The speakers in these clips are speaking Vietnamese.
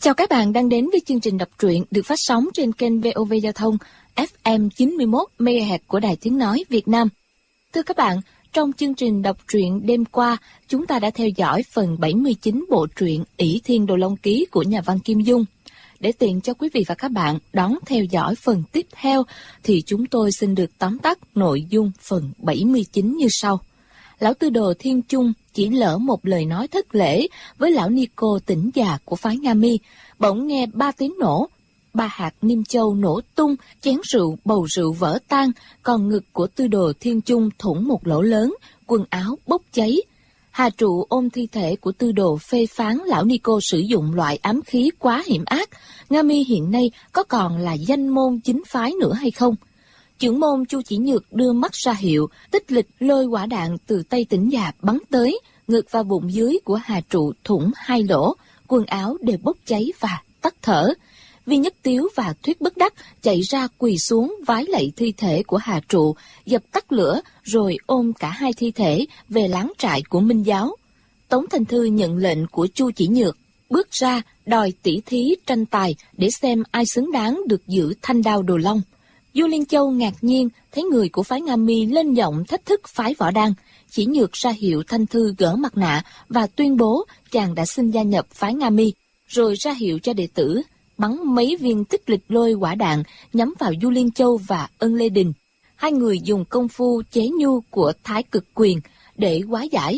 Chào các bạn đang đến với chương trình đọc truyện được phát sóng trên kênh VOV Giao thông FM 91 MHz của Đài Tiếng Nói Việt Nam. Thưa các bạn, trong chương trình đọc truyện đêm qua, chúng ta đã theo dõi phần 79 bộ truyện Ỷ Thiên Đồ Long Ký của nhà văn Kim Dung. Để tiện cho quý vị và các bạn đón theo dõi phần tiếp theo, thì chúng tôi xin được tóm tắt nội dung phần 79 như sau. Lão Tư Đồ Thiên Chung chỉ lỡ một lời nói thất lễ với lão ni cô tỉnh già của phái Nga Mi, bỗng nghe 3 tiếng nổ, 3 hạt niêm châu nổ tung, chén rượu bầu rượu vỡ tan, còn ngực của Tư Đồ Thiên Chung thủng một lỗ lớn, quần áo bốc cháy. Hà Trụ ôm thi thể của Tư Đồ phê phán lão ni cô sử dụng loại ám khí quá hiểm ác. Nga Mi hiện nay có còn là danh môn chính phái nữa hay không? Trưởng môn Chu Chỉ Nhược đưa mắt ra hiệu, tích lịch lôi quả đạn từ tay tỉnh già bắn tới, ngực và bụng dưới của Hà Trụ thủng 2 lỗ, quần áo đều bốc cháy và tắt thở. Vi Nhất Tiếu và Thuyết Bất Đắc chạy ra quỳ xuống vái lạy thi thể của Hà Trụ, dập tắt lửa rồi ôm cả hai thi thể về láng trại của Minh Giáo. Tống Thanh Thư nhận lệnh của Chu Chỉ Nhược, bước ra đòi tỉ thí tranh tài để xem ai xứng đáng được giữ thanh đao Đồ Long. Du Liên Châu ngạc nhiên thấy người của phái Nga Mi lên giọng thách thức phái Võ Đăng. Chỉ Nhược ra hiệu Thanh Thư gỡ mặt nạ và tuyên bố chàng đã xin gia nhập phái Nga Mi, rồi ra hiệu cho đệ tử bắn mấy viên tích lịch lôi quả đạn nhắm vào Du Liên Châu và Ân Lê Đình. Hai người dùng công phu chế nhu của Thái Cực Quyền để hóa giải.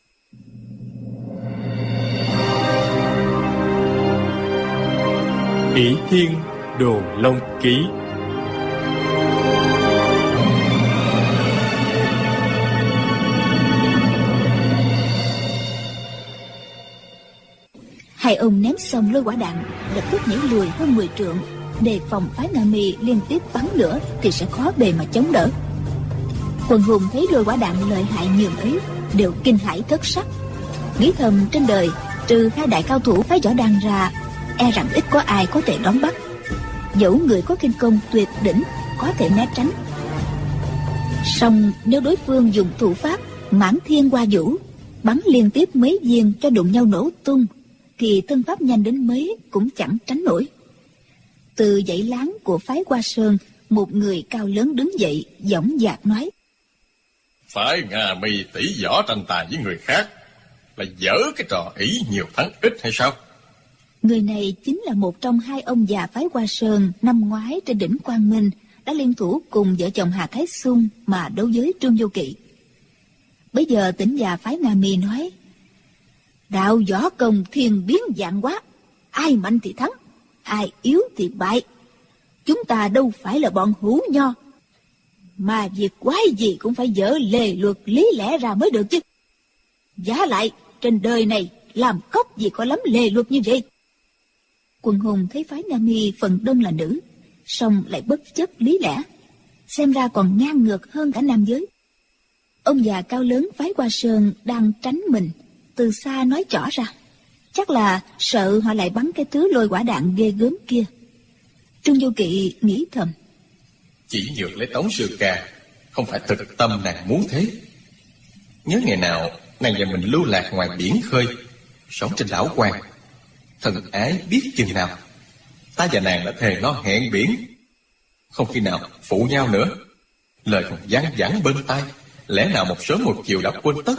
Ỷ Thiên Đồ Long Ký. Hai ông ném xong lôi quả đạn, lập tức nhảy lùi hơn 10 trượng, đề phòng phái Nga Mi liên tiếp bắn lửa thì sẽ khó bề mà chống đỡ. Quần hùng thấy lôi quả đạn lợi hại nhường ấy, đều kinh hãi thất sắc, nghĩ thầm trên đời trừ hai đại cao thủ phái Võ Đăng ra, e rằng ít có ai có thể đón bắt. Dẫu người có kinh công tuyệt đỉnh có thể né tránh, song nếu đối phương dùng thủ pháp mãn thiên hoa vũ, bắn liên tiếp mấy viên cho đụng nhau nổ tung, thì thân pháp nhanh đến mấy cũng chẳng tránh nổi. Từ dãy láng của phái Hoa Sơn, một người cao lớn đứng dậy, dõng dạc nói: Phái Nga Mi tỷ võ tranh tài với người khác là dở cái trò ỷ nhiều thắng ít hay sao? Người này chính là một trong hai ông già phái Hoa Sơn năm ngoái trên đỉnh Quang Minh đã liên thủ cùng vợ chồng Hà Thái Xung mà đấu với Trương Vô Kỵ. Bây giờ tỉnh già phái Nga Mi nói: Đạo võ công thiên biến vạn hóa, ai mạnh thì thắng, ai yếu thì bại. Chúng ta đâu phải là bọn hữu nho, mà việc quái gì cũng phải dở lề luật lý lẽ ra mới được chứ. Vả lại trên đời này làm cóc gì có lắm lề luật như vậy. Quần hùng thấy phái Nga Mi phần đông là nữ, song lại bất chấp lý lẽ, xem ra còn ngang ngược hơn cả nam giới. Ông già cao lớn phái Hoa Sơn đang tránh mình, từ xa nói trỏ ra, chắc là sợ họ lại bắn cái thứ lôi quả đạn ghê gớm kia. Trương Vô Kỵ nghĩ thầm: Chỉ Nhược lấy Tống Sư Ca, không phải thực tâm nàng muốn thế. Nhớ ngày nào nàng và mình lưu lạc ngoài biển khơi, sống trên đảo Quan, thân ái biết chừng nào. Ta và nàng đã thề nó hẹn biển, không khi nào phụ nhau nữa. Lời còn văng vẳng bên tai, lẽ nào một sớm một chiều đã quên tất.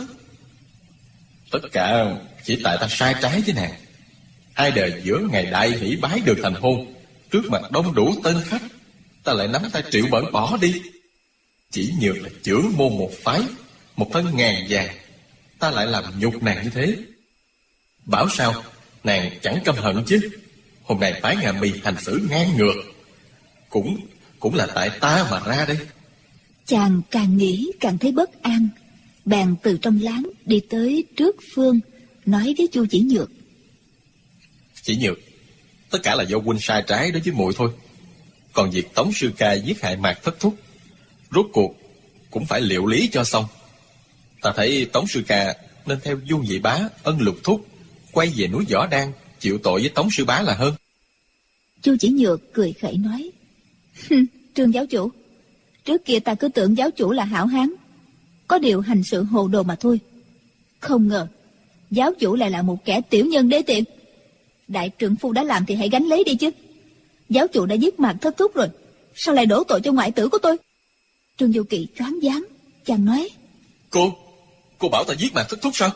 Tất cả chỉ tại ta sai trái với nàng. Hai đời giữa ngày đại hỷ bái được thành hôn, trước mặt đông đủ tân khách, ta lại nắm tay triệu bẩn bỏ đi. Chỉ Nhược là trưởng môn một phái, một thân ngàn vàng, ta lại làm nhục nàng như thế. Bảo sao nàng chẳng căm hận chứ. Hôm nay phái Nga Mi hành xử ngang ngược, cũng là tại ta mà ra đây. Chàng càng nghĩ càng thấy bất an, bèn từ trong láng đi tới trước Phương, nói với Chu Chỉ Nhược: Chỉ Nhược, tất cả là do huynh sai trái đối với muội thôi. Còn việc Tống Sư Ca giết hại Mạc Thất Thúc, rốt cuộc cũng phải liệu lý cho xong. Ta thấy Tống Sư Ca nên theo Dung Dị Bá, Ân Lục Thúc, quay về núi Võ Đăng chịu tội với Tống Sư Bá là hơn. Chu Chỉ Nhược cười khẩy nói: Trương giáo chủ, trước kia ta cứ tưởng giáo chủ là hảo hán, có điều hành sự hồ đồ mà thôi. Không ngờ giáo chủ lại là một kẻ tiểu nhân đê tiện. Đại trượng phu đã làm thì hãy gánh lấy đi chứ. Giáo chủ đã giết Mạc Thất Thúc rồi, sao lại đổ tội cho ngoại tử của tôi? Trương Vô Kỵ choáng váng. Chàng nói: Cô bảo ta giết Mạc Thất Thúc sao?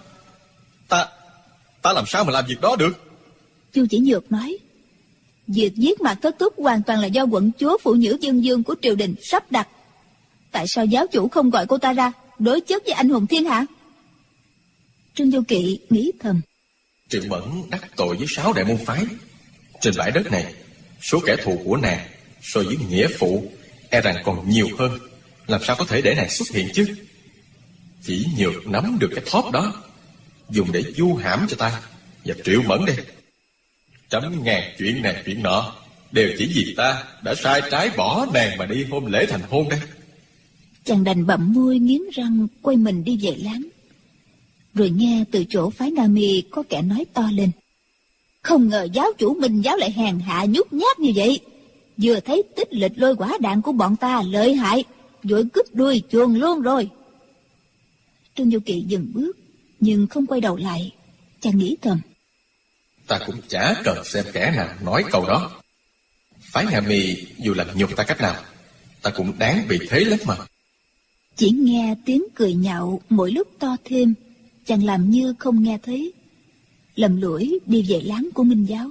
Ta làm sao mà làm việc đó được? Chu Chỉ Nhược nói: việc giết Mạc Thất Thúc hoàn toàn là do quận chúa phụ nữ Dương Dương của triều đình sắp đặt. Tại sao giáo chủ không gọi cô ta ra đối chất với anh hùng thiên hạ? Trương Vô Kỵ nghĩ thầm: Triệu Mẫn đắc tội với 6 đại môn phái. Trên bãi đất này, số kẻ thù của nàng so với nghĩa phụ e rằng còn nhiều hơn. Làm sao có thể để nàng xuất hiện chứ? Chỉ Nhược nắm được cái thóp đó, dùng để du hãm cho ta và Triệu Mẫn đây. Trăm ngàn chuyện này chuyện nọ đều chỉ vì ta đã sai trái bỏ nàng mà đi hôn lễ thành hôn đây. Chàng đành bậm môi nghiến răng quay mình đi về láng. Rồi nghe từ chỗ phái Nga Mi có kẻ nói to lên: không ngờ giáo chủ Minh giáo lại hèn hạ nhút nhát như vậy. Vừa thấy Tích Lịch Lôi quả đạn của bọn ta lợi hại, vội cướp đuôi chuồn luôn rồi. Trương Vô Kỵ dừng bước nhưng không quay đầu lại. Chàng nghĩ thầm: ta cũng chả cần xem kẻ nào nói câu đó. Phái Nga Mi dù làm nhục ta cách nào, ta cũng đáng bị thế lắm mà. Chỉ nghe tiếng cười nhạo mỗi lúc to thêm. Chàng làm như không nghe thấy, lầm lũi đi về láng của Minh giáo.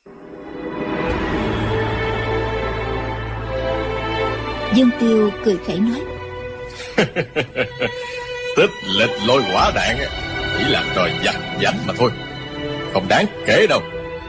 Dương Tiêu cười khẩy nói: Tích Lịch Lôi quả đạn chỉ là trò vặt vãnh mà thôi, không đáng kể đâu.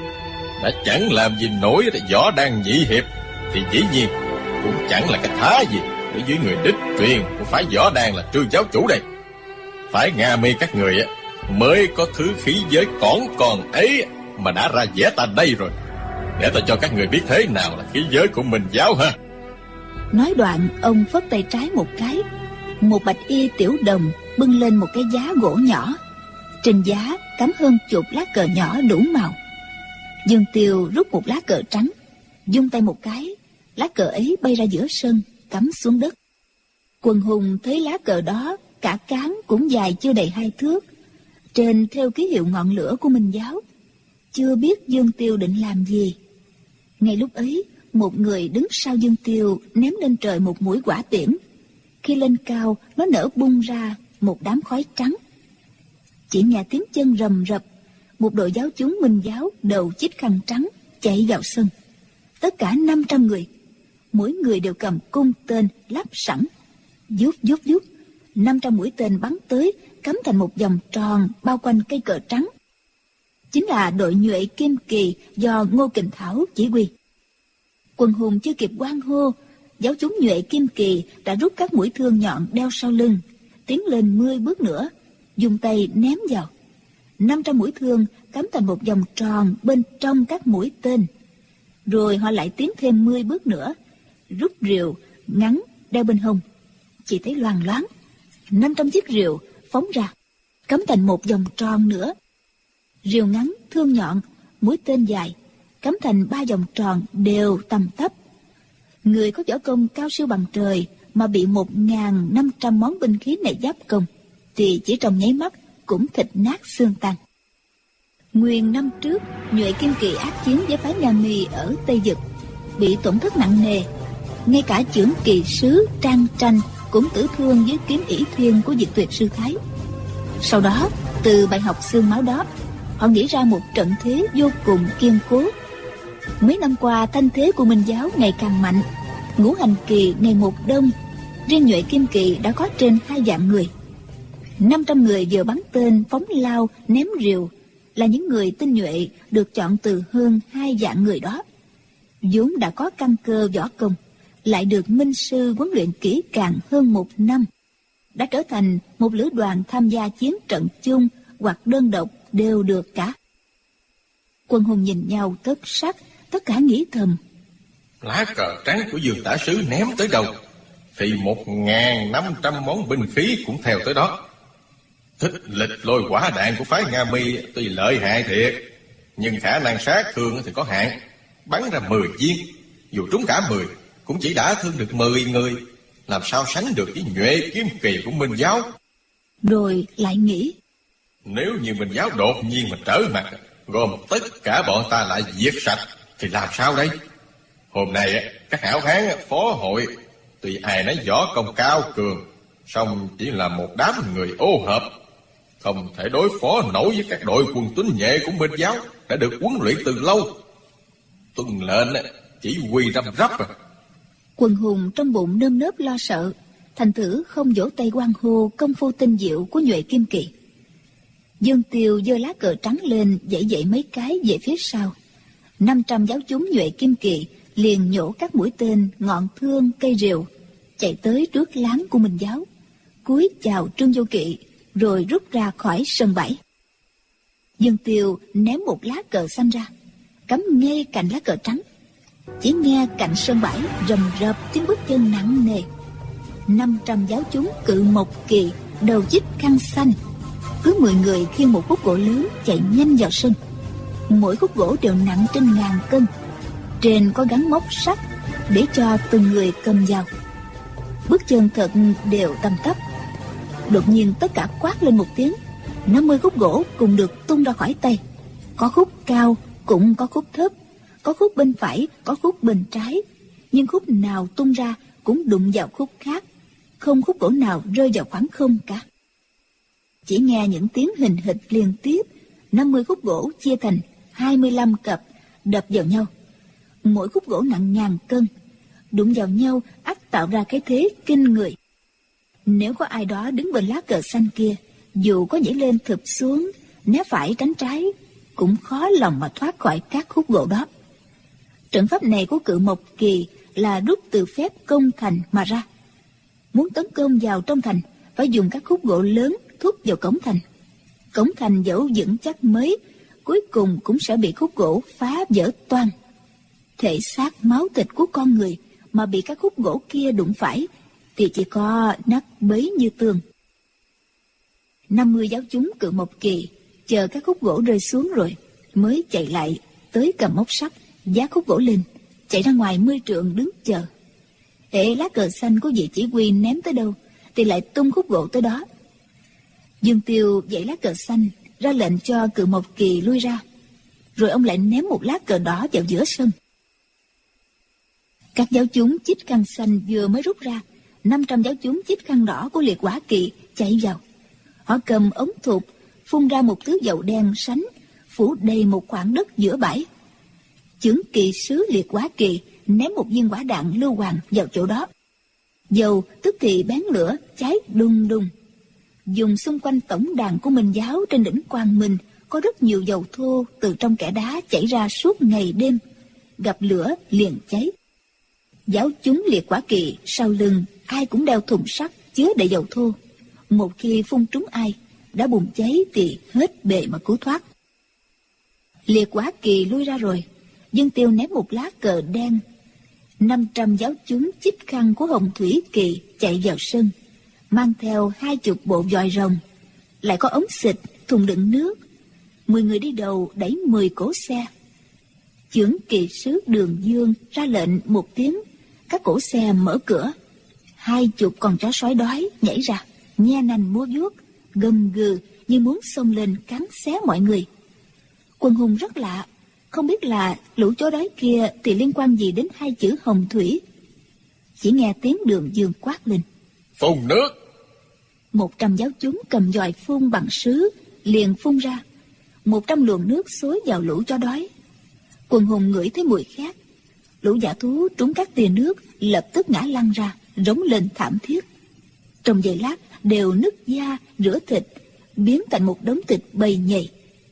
Đã chẳng làm gì nổi võ đan nhị hiệp thì dĩ nhiên cũng chẳng là cái thá gì đối với người đích truyền của phái võ đan là Trương giáo chủ đây. Phái Nga Mi các người mới có thứ khí giới cỏn còn ấy mà đã ra vẻ ta đây rồi. Để ta cho các người biết thế nào là khí giới của Minh giáo ha. Nói đoạn ông phất tay trái một cái. Một bạch y tiểu đồng bưng lên một cái giá gỗ nhỏ. Trên giá cắm hơn chục lá cờ nhỏ đủ màu. Dương Tiêu rút một lá cờ trắng, vung tay một cái, lá cờ ấy bay ra giữa sân, cắm xuống đất. Quần hùng thấy lá cờ đó, cả cán cũng dài chưa đầy 2 thước, trên theo ký hiệu ngọn lửa của Minh giáo. Chưa biết Dương Tiêu định làm gì. Ngay lúc ấy, một người đứng sau Dương Tiêu ném lên trời một mũi hỏa tiễn. Khi lên cao, nó nở bung ra một đám khói trắng. Chỉ nghe tiếng chân rầm rập, một đội giáo chúng Minh giáo đầu chích khăn trắng chạy vào sân. Tất cả 500 người, mỗi người đều cầm cung tên lắp sẵn. Vút vút vút, 500 mũi tên bắn tới, cắm thành một vòng tròn bao quanh cây cờ trắng. Chính là đội nhuệ Kim Kỳ do Ngô Kình Thảo chỉ huy. Quần hùng chưa kịp hoan hô, giáo chúng nhuệ Kim Kỳ đã rút các mũi thương nhọn đeo sau lưng, tiến lên 10 bước nữa, dùng tay ném vào. 500 mũi thương cắm thành một vòng tròn bên trong các mũi tên. Rồi họ lại tiến thêm 10 bước nữa, rút rìu ngắn đeo bên hông. Chỉ thấy loang loáng 500 chiếc rìu phóng ra, cắm thành một vòng tròn nữa. Rìu ngắn, thương nhọn, mũi tên dài cắm thành 3 vòng tròn đều tầm thấp. Người có võ công cao siêu bằng trời mà bị 1.500 món binh khí này giáp công thì chỉ trong nháy mắt cũng thịt nát xương tan. Nguyên năm trước, nhuệ Kim Kỳ ác chiến với phái Nga Mi ở Tây Dực, bị tổn thất nặng nề. Ngay cả chưởng kỳ sứ Trang Tranh cũng tử thương với kiếm ỷ thiên của Diệt Tuyệt Sư Thái. Sau đó, từ bài học xương máu đó, họ nghĩ ra một trận thế vô cùng kiên cố. Mấy năm qua, thanh thế của Minh giáo ngày càng mạnh, ngũ hành kỳ ngày một đông. Riêng nhuệ Kim Kỳ đã có trên 2 vạn người. 500 người vừa bắn tên, phóng lao, ném rìu là những người tinh nhuệ được chọn từ hơn 2 vạn người đó. vốn đã có căn cơ võ công, lại được minh sư huấn luyện kỹ càng hơn 1 năm, đã trở thành một lữ đoàn tham gia chiến trận chung hoặc đơn độc đều được cả. Quân hùng nhìn nhau thất sắc, tất cả nghĩ thầm: lá cờ trắng của Dương tả sứ ném tới đâu thì 1.500 món binh khí cũng theo tới đó. Thích lịch lôi quả đạn của phái Nga Mi tuy lợi hại thiệt, nhưng khả năng sát thương thì có hạn. Bắn ra 10 viên, dù trúng cả 10 cũng chỉ đã thương được 10 người, làm sao sánh được với nhuệ kiếm kỳ của Minh giáo. Rồi lại nghĩ: nếu như Minh giáo đột nhiên mà trở mặt gom tất cả bọn ta lại diệt sạch thì làm sao đây? Hôm nay các hảo hán phó hội tuy ai nấy võ công cao cường, song chỉ là một đám người ô hợp, không thể đối phó nổi với các đội quân tinh nhuệ của Minh giáo đã được huấn luyện từ lâu. Tuân lệnh chỉ huy răm rắp. Quần hùng trong bụng nơm nớp lo sợ, thành thử không vỗ tay hoan hô công phu tinh diệu của Nhuệ Kim Kỳ. Dương Tiêu giơ lá cờ trắng lên, dãy dãy mấy cái về phía sau. 500 giáo chúng Nhuệ Kim Kỳ liền nhổ các mũi tên, ngọn thương, cây rìu, chạy tới trước láng của Minh giáo, cúi chào Trương Vô Kỵ, rồi rút ra khỏi sân bãi. Dương Tiêu ném một lá cờ xanh ra, cắm ngay cạnh lá cờ trắng. Chỉ nghe cạnh sân bãi rầm rập tiếng bước chân nặng nề. 500 giáo chúng Cự Mộc Kỳ đầu chích khăn xanh, cứ 10 người khiêng một khúc gỗ lớn chạy nhanh vào sân. Mỗi khúc gỗ đều nặng trên 1000 cân, trên có gắn móc sắt để cho từng người cầm vào. Bước chân thật đều tăm tắp. Đột nhiên tất cả quát lên một tiếng, 50 khúc gỗ cùng được tung ra khỏi tay. Có khúc cao, cũng có khúc thấp, có khúc bên phải, có khúc bên trái, nhưng khúc nào tung ra cũng đụng vào khúc khác, không khúc gỗ nào rơi vào khoảng không cả. Chỉ nghe những tiếng hình hịch liên tiếp, 50 khúc gỗ chia thành 25 cặp đập vào nhau. Mỗi khúc gỗ nặng 1000 cân, đụng vào nhau ắt tạo ra cái thế kinh người. Nếu có ai đó đứng bên lá cờ xanh kia, dù có nhảy lên thụp xuống, né phải tránh trái, cũng khó lòng mà thoát khỏi các khúc gỗ đó. Trận pháp này của Cự Mộc Kỳ là rút từ phép công thành mà ra. Muốn tấn công vào trong thành, phải dùng các khúc gỗ lớn thúc vào cổng thành. Cổng thành dẫu vững chắc mấy, cuối cùng cũng sẽ bị khúc gỗ phá vỡ toang. Thể xác máu thịt của con người mà bị các khúc gỗ kia đụng phải thì chỉ có nát bấy như tường. 50 giáo chúng Cự Mộc Kỳ chờ các khúc gỗ rơi xuống rồi mới chạy lại tới cầm móc sắt, giá khúc gỗ lên, chạy ra ngoài 10 trượng đứng chờ. Hễ lá cờ xanh của vị chỉ huy ném tới đâu thì lại tung khúc gỗ tới đó. Dương Tiêu dãy lá cờ xanh ra lệnh cho Cự Mộc Kỳ lui ra, rồi ông lại ném một lá cờ đỏ vào giữa sân. Các giáo chúng chích khăn xanh vừa mới rút ra, 500 giáo chúng chích khăn đỏ của Liệt Hỏa Kỳ chạy vào. Họ cầm ống thục phun ra một thứ dầu đen sánh, phủ đầy một khoảng đất giữa bãi. Chưởng kỳ sứ Liệt Hỏa Kỳ ném một viên quả đạn lưu hoàng vào chỗ đó. Dầu tức thì bén lửa cháy đùng đùng. Dùng xung quanh tổng đàn của Minh giáo trên đỉnh Quang Minh có rất nhiều dầu thô từ trong kẽ đá chảy ra suốt ngày đêm, gặp lửa liền cháy. Giáo chúng Liệt Hỏa Kỳ sau lưng ai cũng đeo thùng sắt chứa đầy dầu thô. Một khi phun trúng ai đã bùng cháy thì hết bề mà cứu thoát. Liệt Hỏa Kỳ lui ra rồi, Dương Tiêu ném một lá cờ đen. 500 giáo chúng chích khăn của Hồng Thủy Kỳ chạy vào sân, mang theo 20 bộ vòi rồng, lại có ống xịt, thùng đựng nước. 10 người đi đầu đẩy 10 cỗ xe. Chưởng kỳ sứ Đường Dương ra lệnh một tiếng, các cỗ xe mở cửa. 20 con chó sói đói nhảy ra, nhe nanh múa vuốt, gầm gừ như muốn xông lên cắn xé mọi người. Quần hùng rất lạ, không biết là lũ chó đói kia thì liên quan gì đến 2 chữ Hồng Thủy. Chỉ nghe tiếng Đường Dương quát lên: phun nước! 100 giáo chúng cầm vòi phun bằng sứ liền phun ra. 100 luồng nước xối vào lũ chó đói. Quần hùng ngửi thấy mùi khét, lũ dã thú trúng các tia nước lập tức ngã lăn ra, rống lên thảm thiết. Trong giây lát đều nứt da, rửa thịt, biến thành một đống thịt bầy nhầy.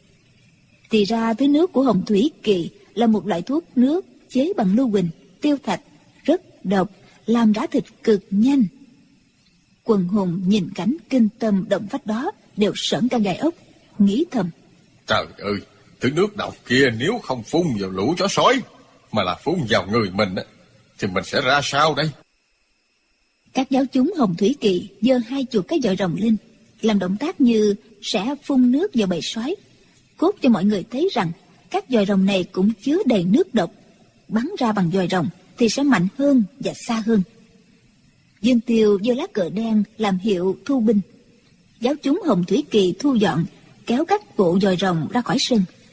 Thì ra thứ nước của Hồng Thủy Kỳ là một loại thuốc nước chế bằng lưu huỳnh, tiêu thạch, rất độc, làm rã thịt cực nhanh. Quần hùng nhìn cảnh kinh tâm động phách đó đều sởn cả gai ốc, nghĩ thầm: Trời ơi, thứ nước độc kia nếu không phun vào lũ chó sói mà là phun vào người mình thì mình sẽ ra sao đây? Các giáo chúng Hồng Thủy Kỳ giơ 20 cái vòi rồng lên, làm động tác như sẽ phun nước vào bầy sói, cốt cho mọi người thấy rằng các vòi rồng này cũng chứa đầy nước độc. Bắn ra bằng vòi rồng thì sẽ mạnh hơn và xa hơn. Dương Tiêu giơ lá cờ đen làm hiệu thu binh. Giáo chúng Hồng Thủy Kỳ thu dọn, kéo các bộ vòi rồng ra khỏi sân.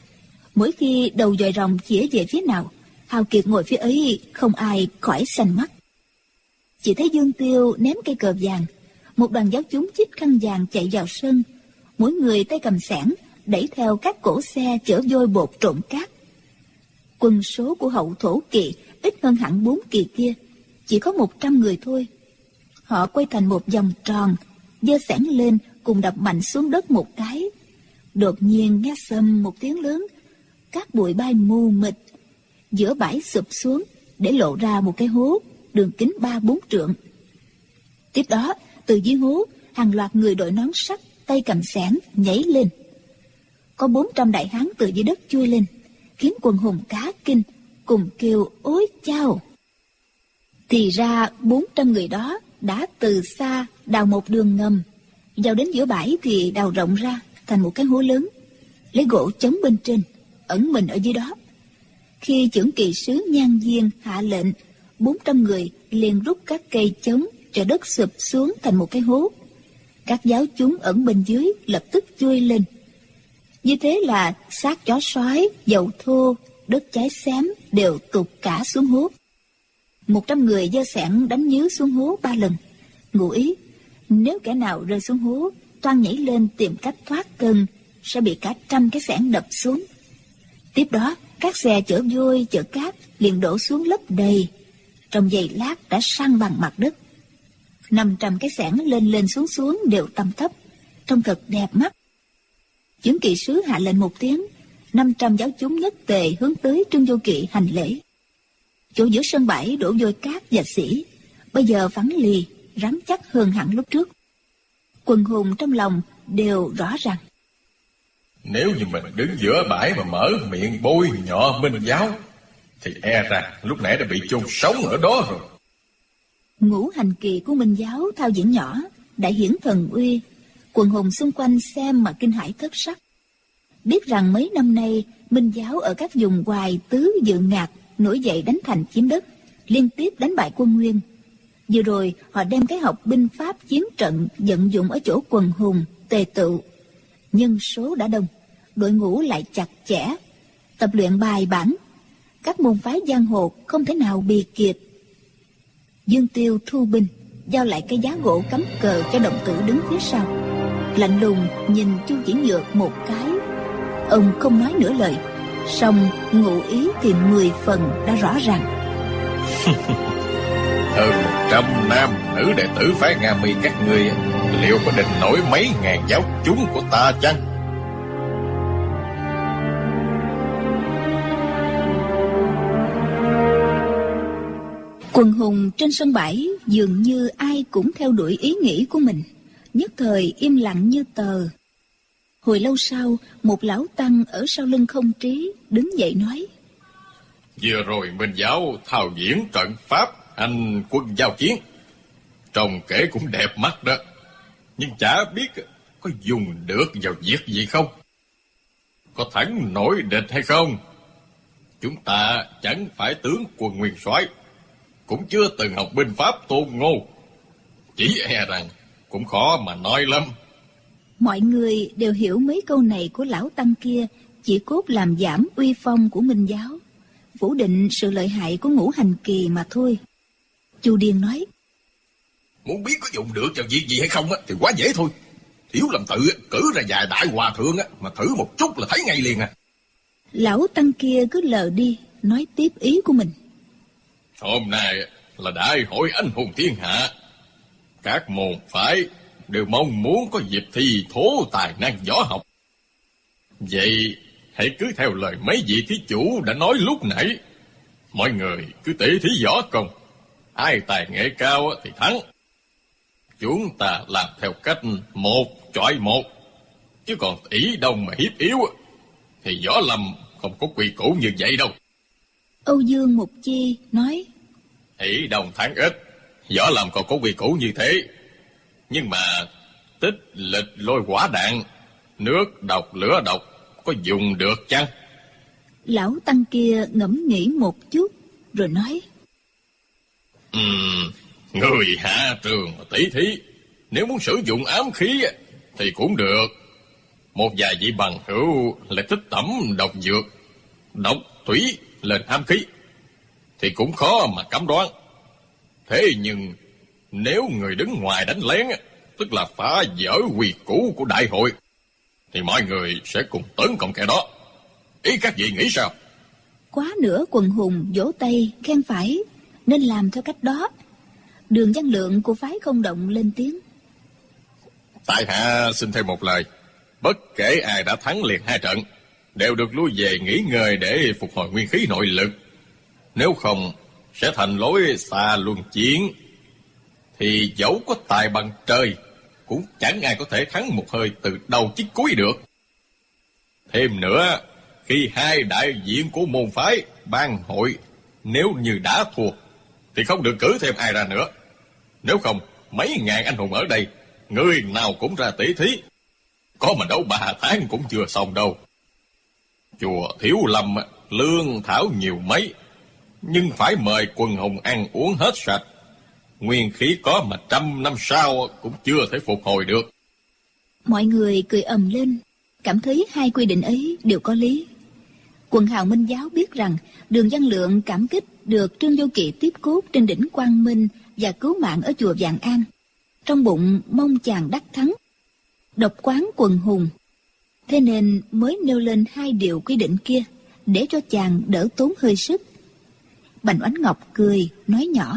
Mỗi khi đầu dòi rồng chĩa về phía nào, Hào Kiệt ngồi phía ấy không ai khỏi xanh mắt. Chỉ thấy Dương Tiêu ném cây cờ vàng, một đoàn giáo chúng chích khăn vàng chạy vào sân, mỗi người tay cầm xẻng đẩy theo các cỗ xe chở vôi bột trộn cát. Quân số của Hậu Thổ Kỳ ít hơn hẳn 4 kỳ kia, chỉ có 100 người thôi. Họ quay thành một vòng tròn, giơ xẻng lên cùng đập mạnh xuống đất một cái. Đột nhiên nghe xầm một tiếng lớn, cát bụi bay mù mịt, giữa bãi sụp xuống để lộ ra một cái hố đường kính 3-4 trượng. Tiếp đó, từ dưới hố, hàng loạt người đội nón sắt, tay cầm xẻng nhảy lên. Có 400 đại hán từ dưới đất chui lên, khiến quần hùng cá kinh, cùng kêu ối chao. Thì ra 400 người đó đã từ xa đào một đường ngầm, vào đến giữa bãi thì đào rộng ra thành một cái hố lớn, lấy gỗ chống bên trên, ẩn mình ở dưới đó. Khi chưởng kỳ sứ Nhan Viên hạ lệnh, 400 người liền rút các cây chống cho đất sụp xuống thành một cái hố. Các giáo chúng ẩn bên dưới lập tức chui lên. Như thế là xác chó sói, dầu thô, đất cháy xém đều tụt cả xuống hố. 100 người giơ xẻng đánh nhứ xuống hố 3 lần, ngụ ý nếu kẻ nào rơi xuống hố toan nhảy lên tìm cách thoát thân sẽ bị cả trăm cái xẻng đập xuống. Tiếp đó các xe chở vôi chở cát liền đổ xuống lấp đầy, trong giây lát đã san bằng mặt đất. 500 cái xẻng lên lên xuống xuống đều tăm thấp, trông thật đẹp mắt. Chưởng kỳ sứ hạ lệnh một tiếng, 500 giáo chúng nhất tề hướng tới Trương Vô Kỵ hành lễ. Chỗ giữa sân bãi đổ vôi cát và xỉ, bây giờ phẳng lì, rắn chắc hơn hẳn lúc trước. Quần hùng trong lòng đều rõ ràng. Nếu như mình đứng giữa bãi mà mở miệng bôi nhọ Minh giáo, thì e rằng lúc nãy đã bị chôn sống ở đó rồi. Ngũ hành kỳ của Minh giáo thao diễn nhỏ, đại hiển thần uy. Quần hùng xung quanh xem mà kinh hãi thất sắc. Biết rằng mấy năm nay Minh giáo ở các vùng Hoài, Tứ, Dự Ngạc nổi dậy đánh thành chiếm đất, liên tiếp đánh bại quân Nguyên. Vừa rồi họ đem cái học binh pháp chiến trận vận dụng ở chỗ quần hùng tề tựu. Nhân số đã đông, đội ngũ lại chặt chẽ, tập luyện bài bản, các môn phái giang hồ không thể nào bì kịp. Dương Tiêu thu binh, giao lại cái giá gỗ cắm cờ cho đồng tử đứng phía sau, lạnh lùng nhìn Chu Chỉ Nhược một cái. Ông không nói nửa lời, song ngụ ý thì 10 phần đã rõ ràng. Hơn 100 nam nữ đệ tử phái Nga Mi các ngươi liệu có địch nổi mấy ngàn giáo chúng của ta chăng? Quần hùng trên sân bãi dường như ai cũng theo đuổi ý nghĩ của mình, nhất thời im lặng như tờ. Hồi lâu sau, một lão tăng ở sau lưng Không Trí đứng dậy nói: Vừa rồi Minh giáo thao diễn trận pháp hành quân giao chiến, trông kể cũng đẹp mắt đó, nhưng chả biết có dùng được vào việc gì không, có thắng nổi địch hay không. Chúng ta chẳng phải tướng quân nguyên soái, cũng chưa từng học binh pháp Tôn Ngô, chỉ e rằng cũng khó mà nói lắm. Mọi người đều hiểu mấy câu này của lão tăng kia chỉ cốt làm giảm uy phong của Minh giáo, phủ định sự lợi hại của ngũ hành kỳ mà thôi. Chu Điền nói: Muốn biết có dùng được vào việc gì hay không thì quá dễ thôi. Thiếu làm tự cử ra vài đại hòa thượng mà thử một chút là thấy ngay liền à. Lão tăng kia cứ lờ đi, nói tiếp ý của mình. Hôm nay là đại hội anh hùng thiên hạ, các môn phái đều mong muốn có dịp thi thố tài năng võ học. Vậy hãy cứ theo lời mấy vị thí chủ đã nói lúc nãy, mọi người cứ tỉ thí võ công, ai tài nghệ cao thì thắng. Chúng ta làm theo cách một chọi một, chứ còn ỷ đông mà hiếp yếu thì võ lâm không có quy củ như vậy đâu. Âu Dương Mục Chi nói: ỷ đông thắng ít, võ lâm còn có quy củ như thế, nhưng mà tích lịch lôi quả đạn, nước độc lửa độc có dùng được chăng? Lão tăng kia ngẫm nghĩ một chút rồi nói: Người hạ trường tỷ thí, nếu muốn sử dụng ám khí thì cũng được. Một vài vị bằng hữu lại thích tẩm độc dược, độc thủy lên ám khí thì cũng khó mà cấm đoán. Thế nhưng nếu người đứng ngoài đánh lén, tức là phá vỡ quy củ của đại hội, thì mọi người sẽ cùng tấn công kẻ đó. Ý các vị nghĩ sao? Quá nữa quần hùng vỗ tay khen phải, nên làm theo cách đó. Đường Văn Lượng của phái Không Động lên tiếng. Tại hạ xin thêm một lời. Bất kể ai đã thắng liền 2 trận, đều được lui về nghỉ ngơi để phục hồi nguyên khí nội lực. Nếu không sẽ thành lối xa luân chiến, thì dẫu có tài bằng trời cũng chẳng ai có thể thắng một hơi từ đầu chí cuối được. Thêm nữa, khi 2 đại diện của môn phái ban hội nếu như đã thua thì không được cử thêm ai ra nữa. Nếu không, mấy ngàn anh hùng ở đây, người nào cũng ra tỷ thí, có mà đấu 3 tháng cũng chưa xong đâu. Chùa Thiếu Lâm lương thảo nhiều mấy, nhưng phải mời quần hùng ăn uống hết sạch. Nguyên khí có mà 100 năm sau cũng chưa thể phục hồi được. Mọi người cười ầm lên, cảm thấy 2 quy định ấy đều có lý. Quần hào Minh giáo biết rằng Đường Văn Lượng cảm kích được Trương Vô Kỵ tiếp cốt trên đỉnh Quang Minh và cứu mạng ở chùa Vạn An, trong bụng mong chàng đắc thắng, độc quán quần hùng. Thế nên mới nêu lên 2 điều quy định kia, để cho chàng đỡ tốn hơi sức. Bành Oánh Ngọc cười nói nhỏ.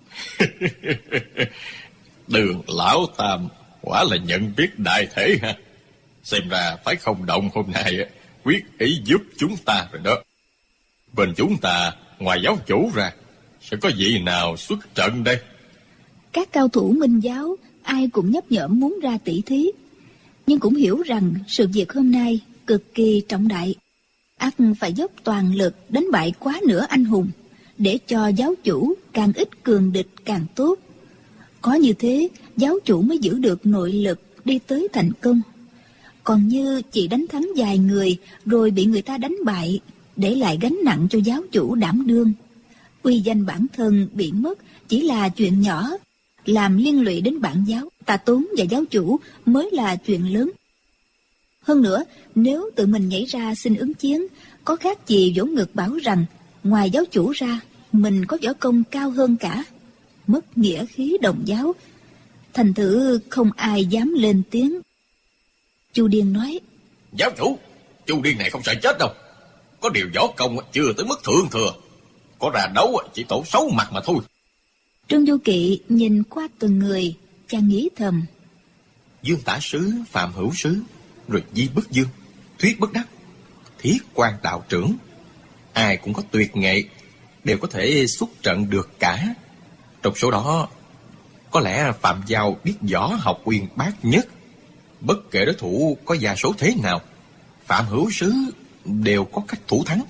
Đường lão tam quả là nhận biết đại thể ha. Xem ra phái Không Động hôm nay quyết ý giúp chúng ta rồi đó. Bên chúng ta ngoài giáo chủ ra, sẽ có vị nào xuất trận đây? Các cao thủ Minh giáo ai cũng nhấp nhổm muốn ra tỷ thí, nhưng cũng hiểu rằng sự việc hôm nay cực kỳ trọng đại, ắt phải dốc toàn lực đánh bại quá nửa anh hùng, để cho giáo chủ càng ít cường địch càng tốt. Có như thế, giáo chủ mới giữ được nội lực đi tới thành công. Còn như chỉ đánh thắng vài người rồi bị người ta đánh bại, để lại gánh nặng cho giáo chủ đảm đương. Uy danh bản thân bị mất chỉ là chuyện nhỏ, làm liên lụy đến bản giáo, tà tốn và giáo chủ mới là chuyện lớn. Hơn nữa, nếu tự mình nhảy ra xin ứng chiến, có khác gì vỗ ngực bảo rằng ngoài giáo chủ ra, mình có võ công cao hơn cả, mất nghĩa khí đồng giáo. Thành thử không ai dám lên tiếng. Chu Điên nói: Giáo chủ, Chu Điên này không sợ chết đâu. Có điều võ công chưa tới mức thượng thừa, có ra đấu chỉ tổ xấu mặt mà thôi. Trương Vô Kỵ nhìn qua từng người, chàng nghĩ thầm: Dương Tả Sứ, Phạm Hữu Sứ, rồi Di Bất Dương, Thuyết Bất Đắc, Thiết Quan đạo trưởng, ai cũng có tuyệt nghệ, đều có thể xuất trận được cả. Trong số đó, có lẽ Phạm Giao biết võ học uyên bác nhất. Bất kể đối thủ có gia số thế nào, Phạm Hữu Sứ đều có cách thủ thắng.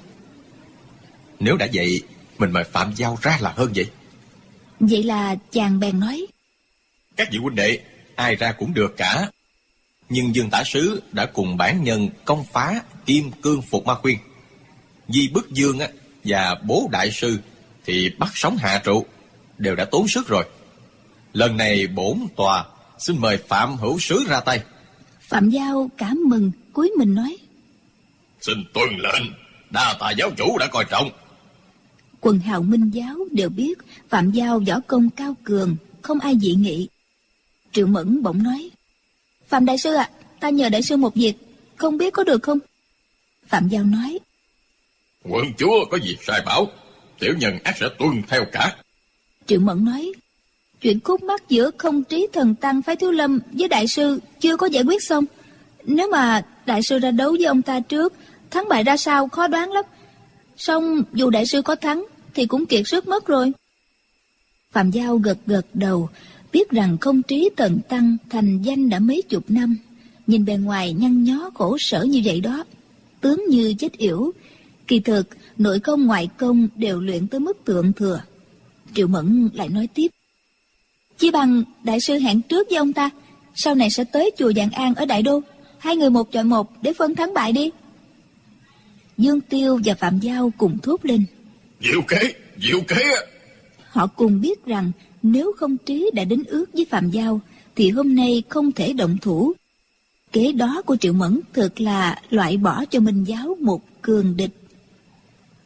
Nếu đã vậy, mình mời Phạm Giao ra là hơn vậy. Vậy là chàng bèn nói: Các vị huynh đệ, ai ra cũng được cả. Nhưng Dương Tả Sứ đã cùng bản nhân công phá Kim Cương Phục Ma Khuyên. Di Bất Dương và Bố Đại Sư thì bắt sống hạ trụ, đều đã tốn sức rồi. Lần này bổn tòa xin mời Phạm Hữu Sứ ra tay. Phạm Giao cảm mừng, cúi mình nói: Xin tuân lệnh, đa tạ giáo chủ đã coi trọng. Quần hào Minh giáo đều biết Phạm Giao võ công cao cường, không ai dị nghị. Triệu Mẫn bỗng nói: Phạm đại sư ạ, ta nhờ đại sư một việc, không biết có được không? Phạm Giao nói: Quận chúa có gì sai bảo, tiểu nhân ắt sẽ tuân theo cả. Triệu Mẫn nói: Chuyện khúc mắc giữa Không Trí Thần Tăng phái Thiếu Lâm với đại sư chưa có giải quyết xong. Nếu mà đại sư ra đấu với ông ta trước, thắng bại ra sao khó đoán lắm. Song dù đại sư có thắng thì cũng kiệt sức mất rồi. Phạm Giao gật gật đầu, biết rằng Không Trí Thần Tăng thành danh đã mấy chục năm, nhìn bề ngoài nhăn nhó khổ sở như vậy đó, tướng như chết yểu, kỳ thực nội công ngoại công đều luyện tới mức thượng thừa. Triệu Mẫn lại nói tiếp: Chỉ bằng đại sư hẹn trước với ông ta, sau này sẽ tới chùa Vạn An ở Đại Đô, 2 người 1 chọi 1 để phân thắng bại đi. Dương Tiêu và Phạm Giao cùng thốt lên: Diệu kế. Họ cùng biết rằng nếu Không Trí đã đến ước với Phạm Giao thì hôm nay không thể động thủ. Kế đó của Triệu Mẫn thực là loại bỏ cho Minh giáo một cường địch.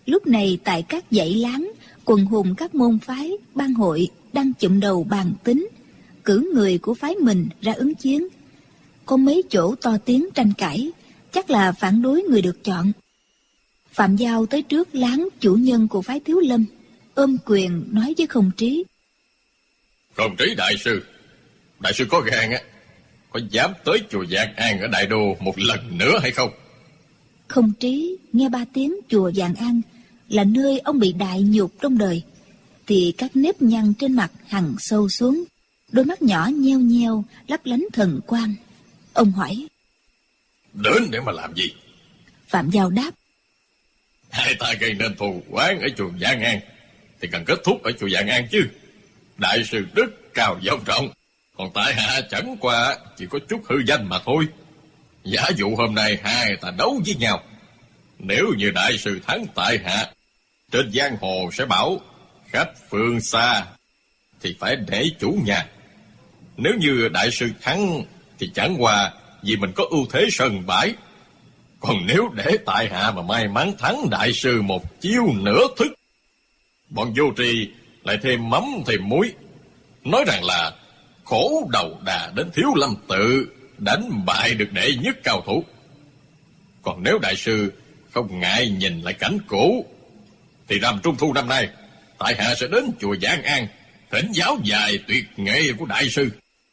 Lúc này tại các dãy láng, quần hùng các môn phái, ban hội đang chụm đầu bàn tính, cử người của phái mình ra ứng chiến. Có mấy chỗ to tiếng tranh cãi, chắc là phản đối người được chọn. Phạm Giao tới trước láng chủ nhân của phái Thiếu Lâm, ôm quyền nói với Không Trí: Không Trí đại sư có gan á, có dám tới chùa Vạn An ở Đại Đô một lần nữa hay không? Không Trí nghe ba tiếng chùa Vạn An là nơi ông bị đại nhục trong đời, thì các nếp nhăn trên mặt hằn sâu xuống, đôi mắt nhỏ nheo nheo lấp lánh thần quang. Ông hỏi: Đến để mà làm gì? Phạm Giao đáp: Hai ta gây nên thù oán ở chùa Vạn An thì cần kết thúc ở chùa Vạn An chứ. Đại sư đức cao vọng trọng, còn tại hạ chẳng qua chỉ có chút hư danh mà thôi. Giả dụ hôm nay hai ta đấu với nhau, nếu như đại sư thắng tại hạ, trên giang hồ sẽ bảo khách phương xa thì phải để chủ nhà. Nếu như đại sư thắng thì chẳng qua vì mình có ưu thế sân bãi. Còn nếu để tại hạ mà may mắn thắng đại sư một chiêu nửa thức, bọn vô tri lại thêm mắm thêm muối, nói rằng là khổ đầu đà đến Thiếu Lâm tự, đánh bại được đệ nhất cao thủ. Còn nếu đại sư không ngại nhìn lại cảnh cũ, thì rằm Trung thu năm nay tại hạ sẽ đến chùa Vạn An thỉnh giáo dài tuyệt nghệ của đại sư.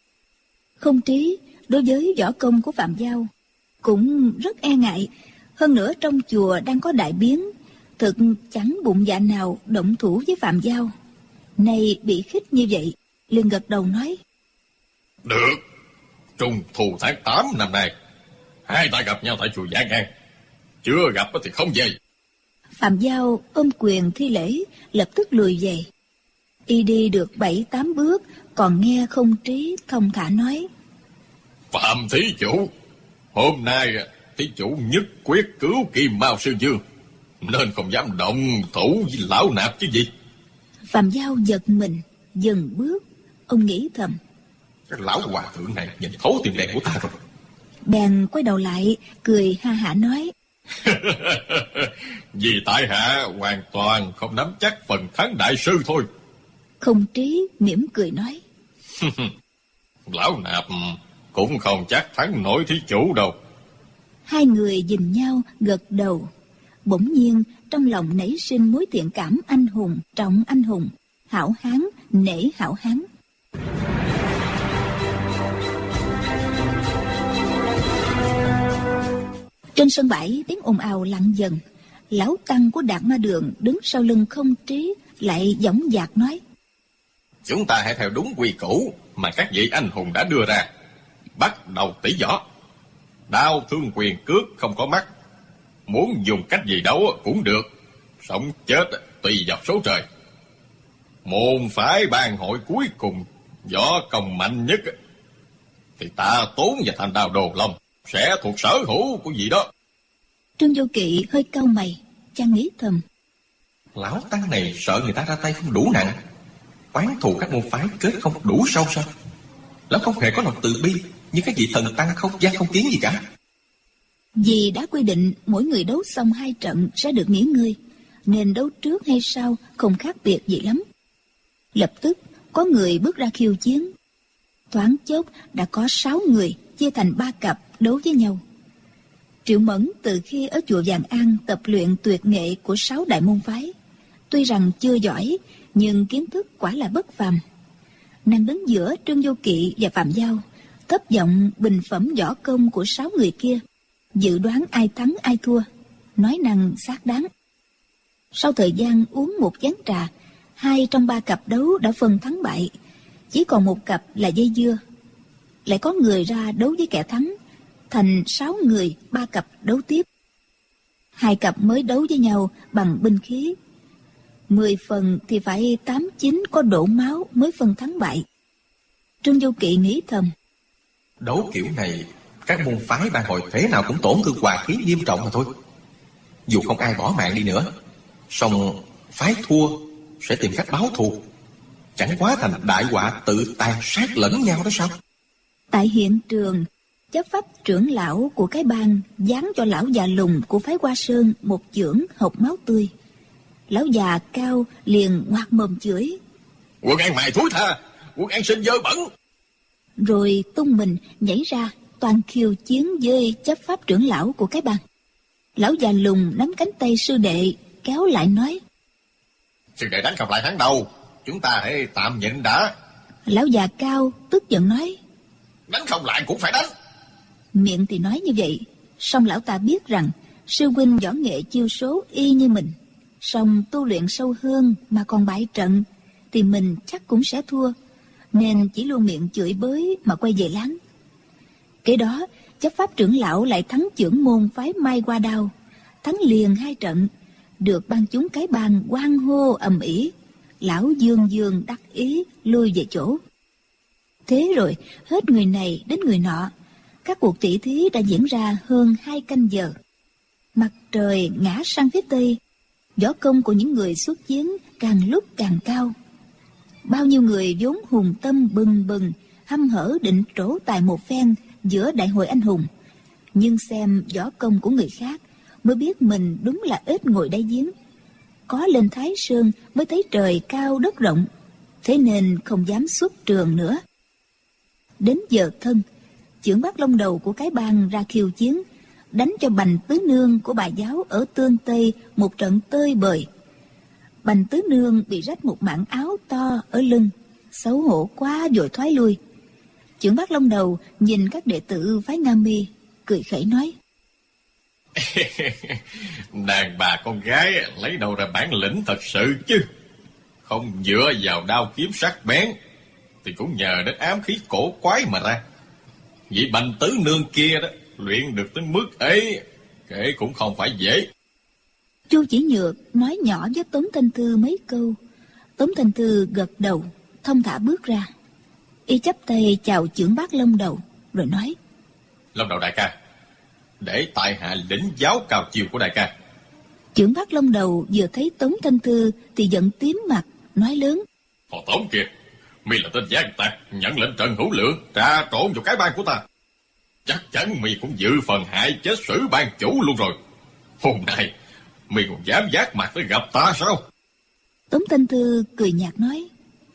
Không Trí đối với võ công của Phạm Giao cũng rất e ngại. Hơn nữa trong chùa đang có đại biến, thực chẳng bụng dạ nào động thủ với Phạm Giao. Nay bị khích như vậy, liền gật đầu nói: Được, Trung thu tháng 8 năm nay hai ta gặp nhau tại chùa Vạn An, chưa gặp thì không về. Phạm Giao ôm quyền thi lễ, lập tức lùi về. Y đi được 7-8 bước, còn nghe Không Trí thông thả nói: Phạm thí chủ, hôm nay thí chủ nhất quyết cứu Kim Mao Sư Dương, nên không dám động thủ với lão nạp chứ gì. Phạm Giao giật mình, dừng bước. Ông nghĩ thầm: Cái lão hòa thượng này nhìn thấu tiền đèn của ta rồi. Bèn quay đầu lại, cười ha hả nói: Vì tại hạ hoàn toàn không nắm chắc phần thắng đại sư thôi. Không Trí mỉm cười nói: Lão nạp cũng không chắc thắng nổi thí chủ đâu. Hai người nhìn nhau gật đầu. Bỗng nhiên trong lòng nảy sinh mối thiện cảm anh hùng trọng anh hùng, hảo hán nể hảo hán. Trên sân bãi tiếng ồn ào lặng dần. Lão tăng của Đạt Ma Đường đứng sau lưng Không Trí lại dõng dạc nói: Chúng ta hãy theo đúng quy củ mà các vị anh hùng đã đưa ra, bắt đầu tỉ võ. Đao thương quyền cước không có mắt, muốn dùng cách gì đấu cũng được, sống chết tùy vào số trời. Môn phái ban hội cuối cùng võ công mạnh nhất thì ta Tốn và Thành Đao Đồ Long sẽ thuộc sở hữu của vị đó. Trương Vô Kỵ hơi cau mày, chàng nghĩ thầm: Lão tăng này sợ người ta ra tay không đủ nặng, oán thù các môn phái kết không đủ sâu sao? Lão không hề có lòng từ bi như các vị thần tăng không gian không kiến gì cả. Vì đã quy định mỗi người đấu xong 2 trận sẽ được nghỉ ngơi, nên đấu trước hay sau không khác biệt gì lắm. Lập tức có người bước ra khiêu chiến. Thoáng chốc đã có 6 người chia thành 3 cặp đấu với nhau. Triệu Mẫn từ khi ở chùa Vạn An tập luyện tuyệt nghệ của 6 đại môn phái, tuy rằng chưa giỏi nhưng kiến thức quả là bất phàm. Nàng đứng giữa Trương Vô Kỵ và Phạm Giao, thấp giọng bình phẩm võ công của 6 người kia, dự đoán ai thắng ai thua, nói năng xác đáng. Sau thời gian uống một chén trà, 2 trong 3 cặp đấu đã phân thắng bại, chỉ còn một cặp là dây dưa. Lại có người ra đấu với kẻ thắng, thành 6 người 3 cặp đấu tiếp. 2 cặp mới đấu với nhau bằng binh khí. 10 phần thì phải 8-9 có đổ máu mới phân thắng bại. Trương Vô Kỵ nghĩ thầm: Đấu kiểu này các môn phái ban hội thế nào cũng tổn thương hòa khí nghiêm trọng mà thôi. Dù không ai bỏ mạng đi nữa, song phái thua sẽ tìm cách báo thù, chẳng quá thành đại họa tự tàn sát lẫn nhau đó sao? Tại hiện trường, chấp pháp trưởng lão của cái bang giáng cho lão già lùn của phái Hoa Sơn một chưởng hộc máu tươi, Lão già Cao liền ngoác mồm chửi: Quân An mày thúi tha, Quân An sinh dơ bẩn. Rồi tung mình nhảy ra, toàn khiêu chiến với chấp pháp trưởng lão của cái bang. Lão già Lùng nắm cánh tay sư đệ kéo lại nói: Sư đệ đánh không lại hắn đâu, chúng ta hãy tạm nhịn đã. Lão già Cao tức giận nói: Đánh không lại cũng phải đánh. Miệng thì nói như vậy, song lão ta biết rằng sư huynh võ nghệ chiêu số y như mình, song tu luyện sâu hơn mà còn bại trận thì mình chắc cũng sẽ thua, nên chỉ luôn miệng chửi bới mà quay về láng. Kế đó chấp pháp trưởng lão lại thắng chưởng môn phái Mai Hoa Đao, thắng liền 2 trận, được ban chúng cái bang hoan hô ầm ĩ. Lão dương dương đắc ý lui về chỗ. Thế rồi hết người này đến người nọ, các cuộc tỷ thí đã diễn ra hơn 2 canh giờ. Mặt trời ngã sang phía tây, võ công của những người xuất chiến càng lúc càng cao. Bao nhiêu người vốn hùng tâm bừng bừng, hăm hở định trổ tài một phen giữa đại hội anh hùng, nhưng xem võ công của người khác mới biết mình đúng là ếch ngồi đáy giếng. Có lên Thái Sơn mới thấy trời cao đất rộng, thế nên không dám xuất trường nữa. Đến giờ thân, chưởng Bát Long Đầu của cái bang ra khiêu chiến, đánh cho Bành Tứ Nương của bà giáo ở Tương Tây một trận tơi bời. Bành Tứ Nương bị rách một mảng áo to ở lưng, xấu hổ quá vội thoái lui. Chưởng Bát Long Đầu nhìn các đệ tử phái Nga Mi, cười khẩy nói: Đàn bà con gái lấy đâu ra bản lĩnh thật sự chứ. Không dựa vào đao kiếm sắc bén thì cũng nhờ đến ám khí cổ quái mà ra. Vị Bành Tứ Nương kia đó, luyện được tới mức ấy kể cũng không phải dễ. Chu Chỉ Nhược nói nhỏ với Tống Thanh Thư mấy câu. Tống Thanh Thư gật đầu, thong thả bước ra. Y chắp tay chào chưởng Bát Long Đầu, rồi nói: Long Đầu đại ca, để tại hạ lĩnh giáo cao chiều của đại ca. Chưởng Bát Long Đầu vừa thấy Tống Thanh Thư thì giận tím mặt, nói lớn: Phò Tống kìa, mi là tên gian tặc, nhận lệnh Trần Hữu Lượng trà trộn vào cái bang của ta. Chắc chắn mi cũng dự phần hại chết sử ban chủ luôn rồi. Hôm nay mi còn dám vác mặt tới gặp ta sao? Tống Thanh Thư cười nhạt nói: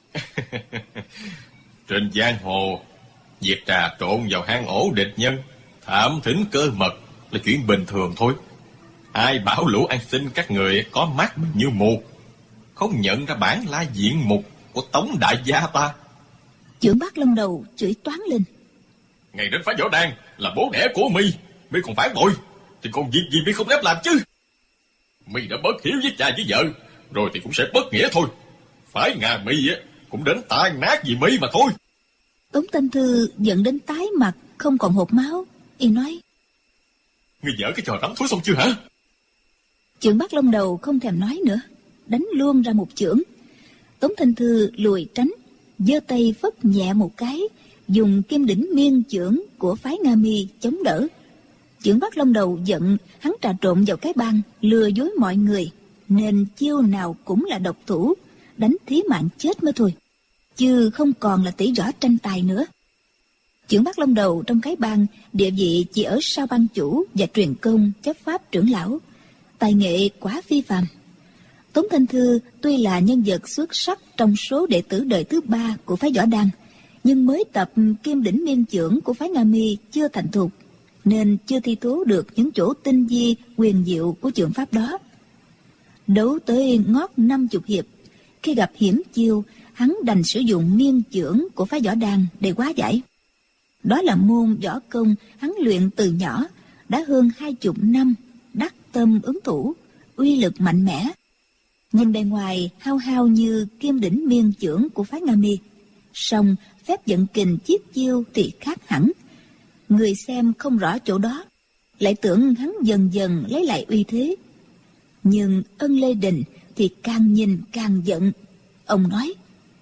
Trên giang hồ, việc trà trộn vào hang ổ địch nhân, thám thính cơ mật là chuyện bình thường thôi. Ai bảo lũ ăn xin các người có mắt mình như mù, không nhận ra bản la diện mục của Tống đại gia ta. Chưởng Bát Long Đầu chửi toáng lên: Ngày đến phá võ đan là bố đẻ của mi còn phản bội thì còn việc gì mi không dám làm chứ? Mi đã bất hiếu với cha với vợ rồi thì cũng sẽ bất nghĩa thôi. Phải Nga mi cũng đến tan nát vì mi mà thôi. Tống Thanh Thư giận đến tái mặt, không còn hột máu. Y nói: Ngươi dở cái trò rắm thúi xong chưa hả? Chưởng Bát Long Đầu không thèm nói nữa, đánh luôn ra một chưởng. Tống Thanh Thư lùi tránh, giơ tay phất nhẹ một cái, dùng kim đỉnh miên chưởng của phái Nga Mi chống đỡ. Chưởng Bát Long Đầu giận hắn trà trộn vào cái bang, lừa dối mọi người, nên chiêu nào cũng là độc thủ, đánh thí mạng chết mới thôi, chứ không còn là tỷ võ tranh tài nữa. Chưởng Bát Long Đầu trong cái bang địa vị chỉ ở sau ban chủ và truyền công chấp pháp trưởng lão, tài nghệ quá phi phàm. Tống Thanh Thư tuy là nhân vật xuất sắc trong số đệ tử đời thứ 3 của phái Võ Đan, nhưng mới tập kim đỉnh miên chưởng của phái Nga Mi chưa thành thục, nên chưa thi thố được những chỗ tinh vi quyền diệu của chưởng pháp đó. Đấu tới ngót 50 hiệp, khi gặp hiểm chiêu, hắn đành sử dụng miên chưởng của phái Võ Đan để hóa giải. Đó là môn võ công hắn luyện từ nhỏ, đã hơn 20 năm, đắc tâm ứng thủ, uy lực mạnh mẽ. Nhìn bề ngoài hao hao như kim đỉnh miên chưởng của phái Nga Mi, song phép vận kình chiết chiêu thì khác hẳn. Người xem không rõ chỗ đó, lại tưởng hắn dần dần lấy lại uy thế. Nhưng Ân Lê Đình thì càng nhìn càng giận. Ông nói: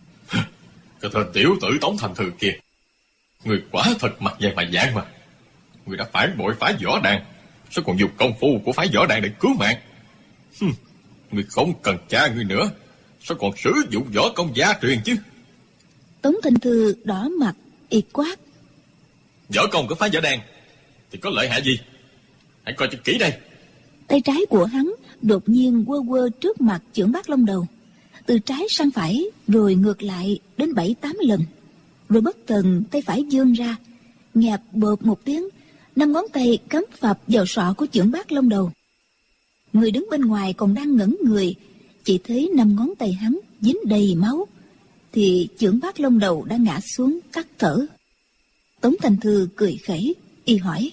Cái tên tiểu tử Tống Thanh Thư kia, người quả thật mặt dày mà dạng mà. Người đã phản bội phái Võ Đan, sao còn dùng công phu của phái Võ Đan để cứu mạng? Người không cần cha người nữa, sao còn sử dụng võ công gia truyền chứ? Tống Thanh Thư đỏ mặt, y quát: Võ công của phái Võ Đan thì có lợi hại gì? Hãy coi cho kỹ đây. Tay trái của hắn đột nhiên quơ quơ trước mặt chưởng Bát Long Đầu, từ trái sang phải rồi ngược lại đến 7-8 lần, rồi bất tần tay phải vươn ra, nghe bợp một tiếng, 5 ngón tay cắm phập vào sọ của chưởng Bát Long Đầu. Người đứng bên ngoài còn đang ngẩn người, chỉ thấy 5 ngón tay hắn dính đầy máu, thì chưởng Bát Long Đầu đã ngã xuống tắt thở. Tống Thanh Thư cười khẩy, y hỏi: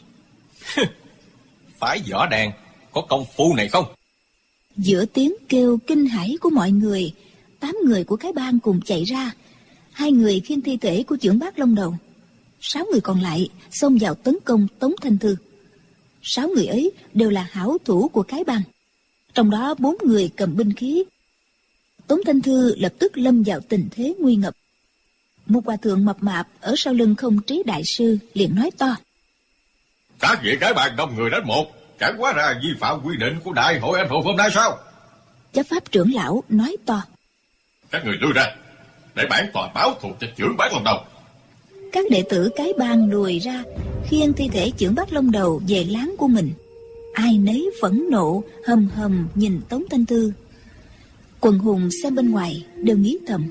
Phải võ đàn có công phu này không? Giữa tiếng kêu kinh hãi của mọi người, 8 người của cái bang cùng chạy ra. 2 người khiêng thi thể của chưởng Bát Long Đầu, 6 người còn lại xông vào tấn công Tống Thanh Thư. 6 người ấy đều là hảo thủ của cái bang, trong đó 4 người cầm binh khí. Tống Thanh Thư lập tức lâm vào tình thế nguy ngập. Một hòa thượng mập mạp ở sau lưng Không Trí đại sư liền nói to: Các vị cái bàn đông người đánh một, chẳng quá ra vi phạm quy định của đại hội anh hùng hôm nay sao? Chấp pháp trưởng lão nói to: Các người lui ra, để bản tòa báo thù cho chưởng Bát Long Đầu. Các đệ tử cái bang lùi ra, khiêng thi thể chưởng Bát Long Đầu về láng của mình. Ai nấy phẫn nộ hầm hầm nhìn Tống Thanh Thư. Quần hùng xem bên ngoài đều nghĩ thầm: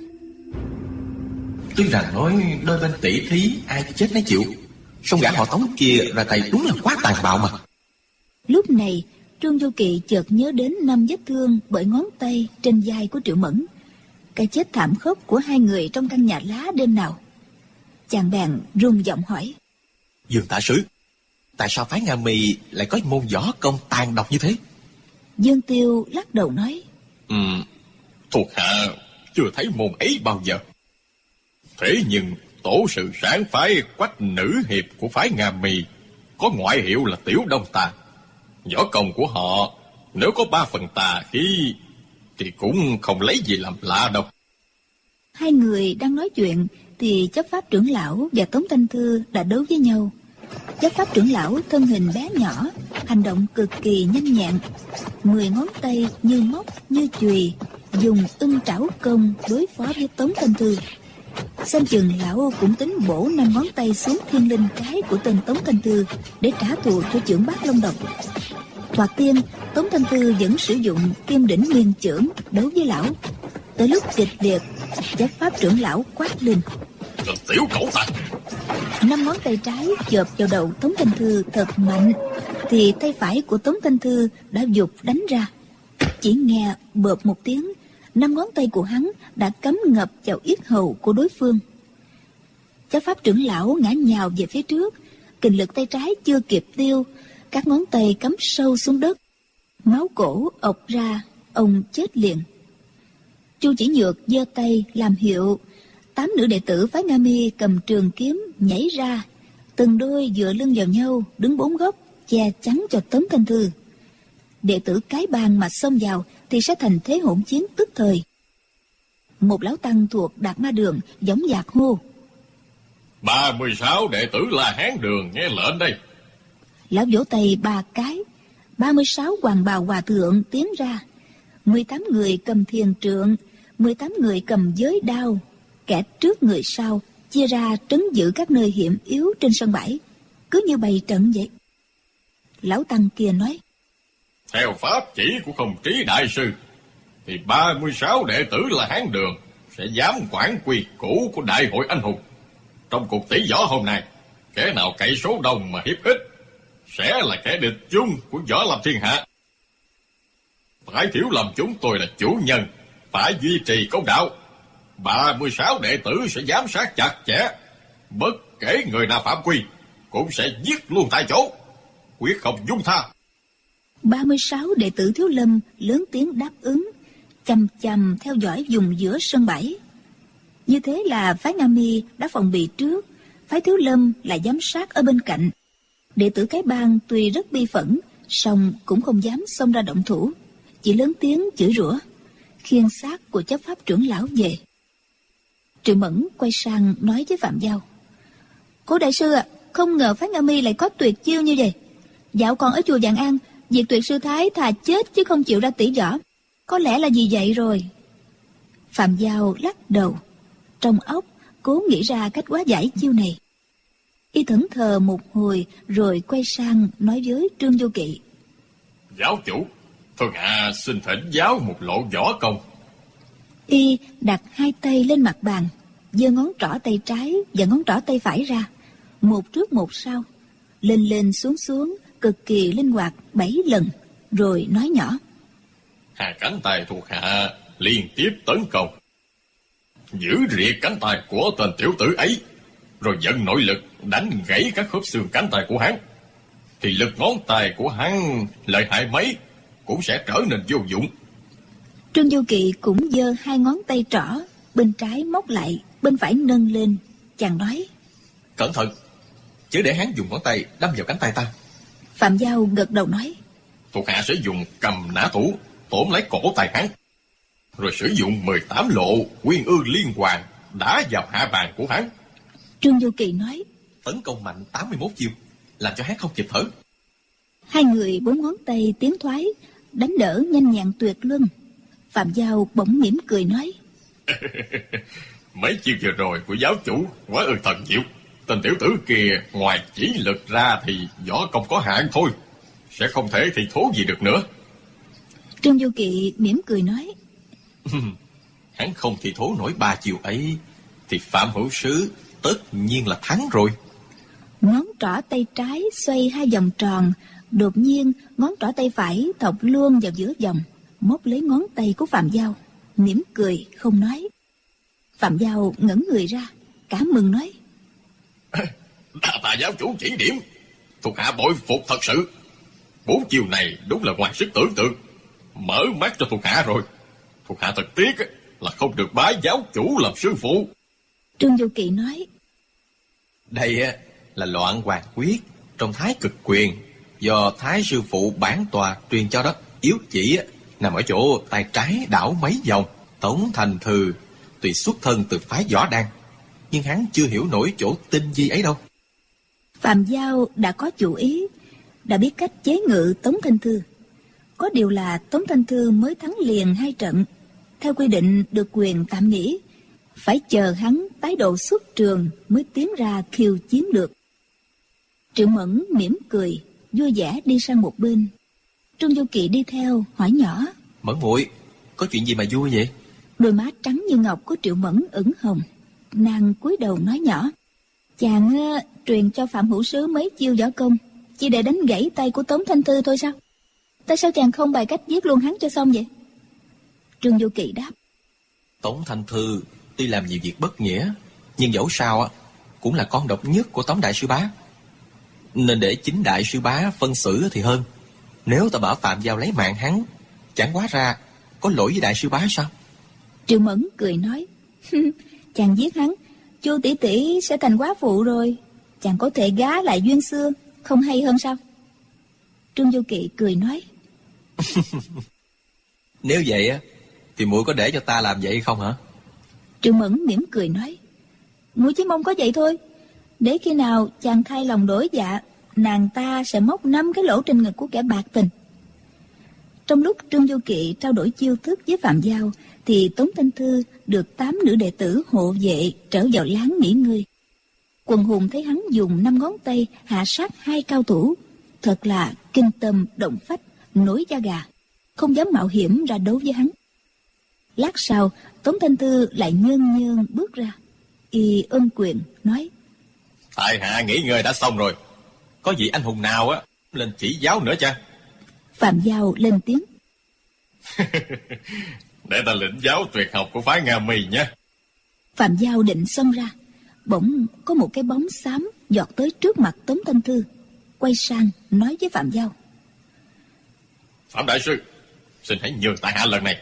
Tuy rằng nói đôi bên tỷ thí ai chết nấy chịu, song gã họ Tống kia ra tay đúng là quá tàn bạo mà. Lúc này Trương Vô Kỵ chợt nhớ đến 5 vết thương bởi ngón tay trên vai của Triệu Mẫn, cái chết thảm khốc của 2 người trong căn nhà lá đêm nào. Chàng bèn run giọng hỏi: Dương Tả Sứ, tại sao phái Nga Mi lại có môn võ công tàn độc như thế? Dương Tiêu lắc đầu nói: Thuộc hạ chưa thấy môn ấy bao giờ. Thế nhưng tổ sự sáng phái Quách Nữ Hiệp của phái Nga Mi có ngoại hiệu là Tiểu Đông Tà. Võ công của họ nếu có 3 phần tà khí thì cũng không lấy gì làm lạ đâu. 2 người đang nói chuyện thì chấp pháp trưởng lão và Tống Thanh Thư đã đấu với nhau. Chấp pháp trưởng lão thân hình bé nhỏ, hành động cực kỳ nhanh nhẹn, 10 ngón tay như móc như chùy, dùng ưng trảo công đối phó với Tống Thanh Thư. Xem chừng lão cũng tính bổ 5 ngón tay xuống thiên linh cái của tên Tống Thanh Thư để trả thù cho chưởng Bát Long Đầu. Thoạt tiên Tống Thanh Thư vẫn sử dụng Kim Đỉnh Nguyên chưởng đấu với lão. Tới lúc kịch liệt, chấp pháp trưởng lão quát lên: Tiểu cẩu tặc! 5 ngón tay trái chộp vào đầu Tống Thanh Thư thật mạnh, thì tay phải của Tống Thanh Thư đã giục đánh ra. Chỉ nghe bợp một tiếng, 5 ngón tay của hắn đã cắm ngập vào yết hầu của đối phương. Chấp pháp trưởng lão ngã nhào về phía trước, kình lực tay trái chưa kịp tiêu, các ngón tay cắm sâu xuống đất, máu cổ ộc ra, ông chết liền. Chu Chỉ Nhược giơ tay làm hiệu, 8 nữ đệ tử phái Nga Mi cầm trường kiếm nhảy ra, từng đôi dựa lưng vào nhau, đứng 4 góc che chắn cho Tống Thanh Thư. Đệ tử cái bang mà xông vào thì sẽ thành thế hỗn chiến tức thời. Một lão tăng thuộc Đạt Ma Đường dõng dạc hô: 36 đệ tử La Hán Đường nghe lệnh đây. Lão vỗ tay 3 cái, 36 hoàng bào hòa thượng tiến ra, 18 người cầm thiền trượng, 18 người cầm giới đao, kẻ trước người sau chia ra trấn giữ các nơi hiểm yếu trên sân bãi, cứ như bày trận vậy. Lão tăng kia nói: Theo pháp chỉ của Không Trí đại sư thì 36 đệ tử La Hán Đường sẽ dám quản quy củ của đại hội anh hùng. Trong cuộc tỷ võ hôm nay, kẻ nào cậy số đông mà hiếp ít sẽ là kẻ địch chung của võ lâm thiên hạ. Phải Thiếu Lâm chúng tôi là chủ nhân, phải duy trì công đạo. 36 đệ tử sẽ giám sát chặt chẽ, bất kể người nào phạm quy cũng sẽ giết luôn tại chỗ, quyết không dung tha. 36 đệ tử Thiếu Lâm lớn tiếng đáp ứng, chằm chằm theo dõi vùng giữa sân bãi. Như thế là phái Nga Mi đã phòng bị trước, phái Thiếu Lâm lại giám sát ở bên cạnh. Đệ tử cái bang tuy rất bi phẫn, song cũng không dám xông ra động thủ, chỉ lớn tiếng chửi rủa, khiêng xác của chấp pháp trưởng lão về. Triệu Mẫn quay sang nói với Phạm Giao: Cố đại sư ạ, không ngờ phái Nga Mi lại có tuyệt chiêu như vậy. Dạo còn ở chùa Vạn An, Diệt Tuyệt sư thái thà chết chứ không chịu ra tỷ võ, có lẽ là vì vậy rồi. Phạm Giao lắc đầu, trong óc cố nghĩ ra cách hóa giải chiêu này. Y thẫn thờ một hồi rồi quay sang nói với Trương Vô Kỵ: Giáo chủ, Thuộc hạ xin thỉnh giáo một lộ võ công. Y đặt hai tay lên mặt bàn, giơ ngón trỏ tay trái và ngón trỏ tay phải ra, một trước một sau, lên lên xuống xuống, cực kỳ linh hoạt 7 lần, rồi nói nhỏ: Hai cánh tay thuộc hạ liên tiếp tấn công, giữ rìa cánh tay của tên tiểu tử ấy, rồi dẫn nội lực đánh gãy các khớp xương cánh tay của hắn, thì lực ngón tay của hắn lợi hại mấy cũng sẽ trở nên vô dụng. Trương Du Kỵ cũng giơ hai ngón tay trỏ, bên trái móc lại, bên phải nâng lên. Chàng nói: Cẩn thận, chứ để hắn dùng ngón tay đâm vào cánh tay ta. Phạm Giao gật đầu nói: Thuộc hạ sẽ dùng cầm nã thủ tóm lấy cổ tay hắn, rồi sử dụng 18 lộ Quyên Ư Liên Hoàn đá vào hạ bàn của hắn. Trương Du Kỵ nói: Tấn công mạnh 81 chiêu, làm cho hắn không kịp thở. Hai người 4 ngón tay tiến thoái, đánh đỡ nhanh nhẹn tuyệt luân. Phạm Giao bỗng mỉm cười nói: Mấy chiêu vừa rồi của giáo chủ quá thần diệu. Tên tiểu tử kia ngoài chỉ lực ra thì võ công có hạn thôi, sẽ không thể thi thố gì được nữa. Trương Du Kỵ mỉm cười nói: Hắn không thi thố nổi 3 chiêu ấy thì Phạm Hữu Sứ tất nhiên là thắng rồi. Ngón trỏ tay trái xoay 2 vòng tròn, đột nhiên ngón trỏ tay phải thọc luôn vào giữa vòng, móc lấy ngón tay của Phạm Giao, mỉm cười không nói. Phạm Giao ngẩng người ra, cảm mừng nói: Đa tạ giáo chủ chỉ điểm, thuộc hạ bội phục thật sự. 4 chiều này đúng là ngoài sức tưởng tượng, mở mắt cho thuộc hạ rồi. Thuộc hạ thật tiếc là không được bái giáo chủ làm sư phụ. Trương Du Kỵ nói: Đây là Loạn Hoàng Quyết trong Thái Cực Quyền, do Thái sư phụ bản tòa truyền cho đó. Yếu chỉ nằm ở chỗ tay trái đảo mấy vòng. Tống Thành Thư tuy xuất thân từ phái Võ Đan, nhưng hắn chưa hiểu nổi chỗ tinh vi ấy đâu. Phạm Giao đã có chủ ý, đã biết cách chế ngự Tống Thanh Thư. Có điều là Tống Thanh Thư mới thắng liền 2 trận, theo quy định được quyền tạm nghỉ, phải chờ hắn tái độ xuất trường mới tiến ra khiêu chiến được. Triệu Mẫn mỉm cười, vui vẻ đi sang một bên. Trương Du Kỵ đi theo, hỏi nhỏ: Mẫn muội, có chuyện gì mà vui vậy? Đôi má trắng như ngọc của Triệu Mẫn ửng hồng. Nàng cúi đầu nói nhỏ: Chàng truyền cho Phạm Hữu Sứ mấy chiêu võ công, chỉ để đánh gãy tay của Tống Thanh Thư thôi sao? Tại sao chàng không bày cách giết luôn hắn cho xong vậy? Trương Du Kỵ đáp: Tống Thanh Thư tuy làm nhiều việc bất nghĩa, nhưng dẫu sao cũng là con độc nhất của Tống đại sư bá, nên để chính đại sư bá phân xử thì hơn. Nếu ta bảo Phạm Giao lấy mạng hắn, chẳng hóa ra có lỗi với đại sư bá sao? Triệu Mẫn cười nói: Chàng giết hắn, Chu tỷ tỷ sẽ thành quá phụ rồi, chàng có thể gá lại duyên xưa, không hay hơn sao? Trương Du Kỵ cười nói: Nếu vậy thì muội có để cho ta làm vậy không hả? Triệu Mẫn mỉm cười nói: Muội chỉ mong có vậy thôi. Để khi nào chàng thay lòng đổi dạ, nàng ta sẽ móc 5 cái lỗ trên ngực của kẻ bạc tình. Trong lúc Trương Du Kỵ trao đổi chiêu thức với Phạm Giao, thì Tống Thanh Thư được 8 nữ đệ tử hộ vệ trở vào láng nghỉ ngơi. Quần hùng thấy hắn dùng 5 ngón tay hạ sát 2 cao thủ, thật là kinh tâm động phách, nổi da gà, không dám mạo hiểm ra đấu với hắn. Lát sau, Tống Thanh Thư lại nhơn nhơn bước ra, y ôm quyền nói: Tại hạ nghỉ ngơi đã xong rồi, có vị anh hùng nào lên chỉ giáo nữa chăng? Phạm Giao lên tiếng: Để ta lĩnh giáo tuyệt học của phái Nga Mi nhé. Phạm Giao định xông ra, bỗng có một cái bóng xám giọt tới trước mặt Tống Thanh Thư, quay sang nói với Phạm Giao: Phạm đại sư, xin hãy nhường tại hạ lần này.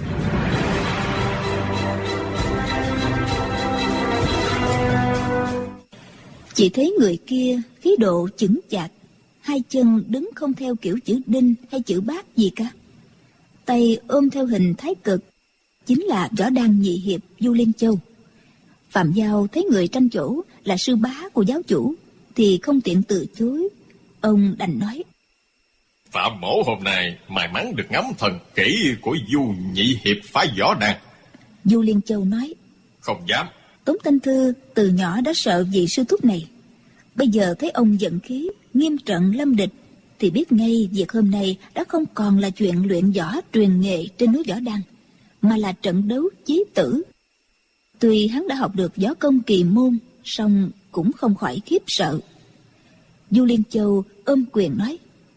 Chỉ thấy người kia khí độ chững chạc, 2 chân đứng không theo kiểu chữ đinh hay chữ bát gì cả, tay ôm theo hình thái cực, chính là Võ Đan nhị hiệp Du Liên Châu. Phạm Giao thấy người tranh chỗ là sư bá của giáo chủ thì không tiện từ chối, ông đành nói: Phạm mổ hôm nay may mắn được ngắm thần kỹ của Du nhị hiệp phái Võ Đan. Du Liên Châu nói: Không dám. Tống Thanh Thư từ nhỏ đã sợ vị sư thúc này, bây giờ thấy ông giận khí, nghiêm trận lâm địch, thì biết ngay việc hôm nay đã không còn là chuyện luyện võ truyền nghệ trên núi Võ Đăng, mà là trận đấu chí tử. Tuy hắn đã học được võ công kỳ môn, song cũng không khỏi khiếp sợ. Du Liên Châu ôm quyền nói: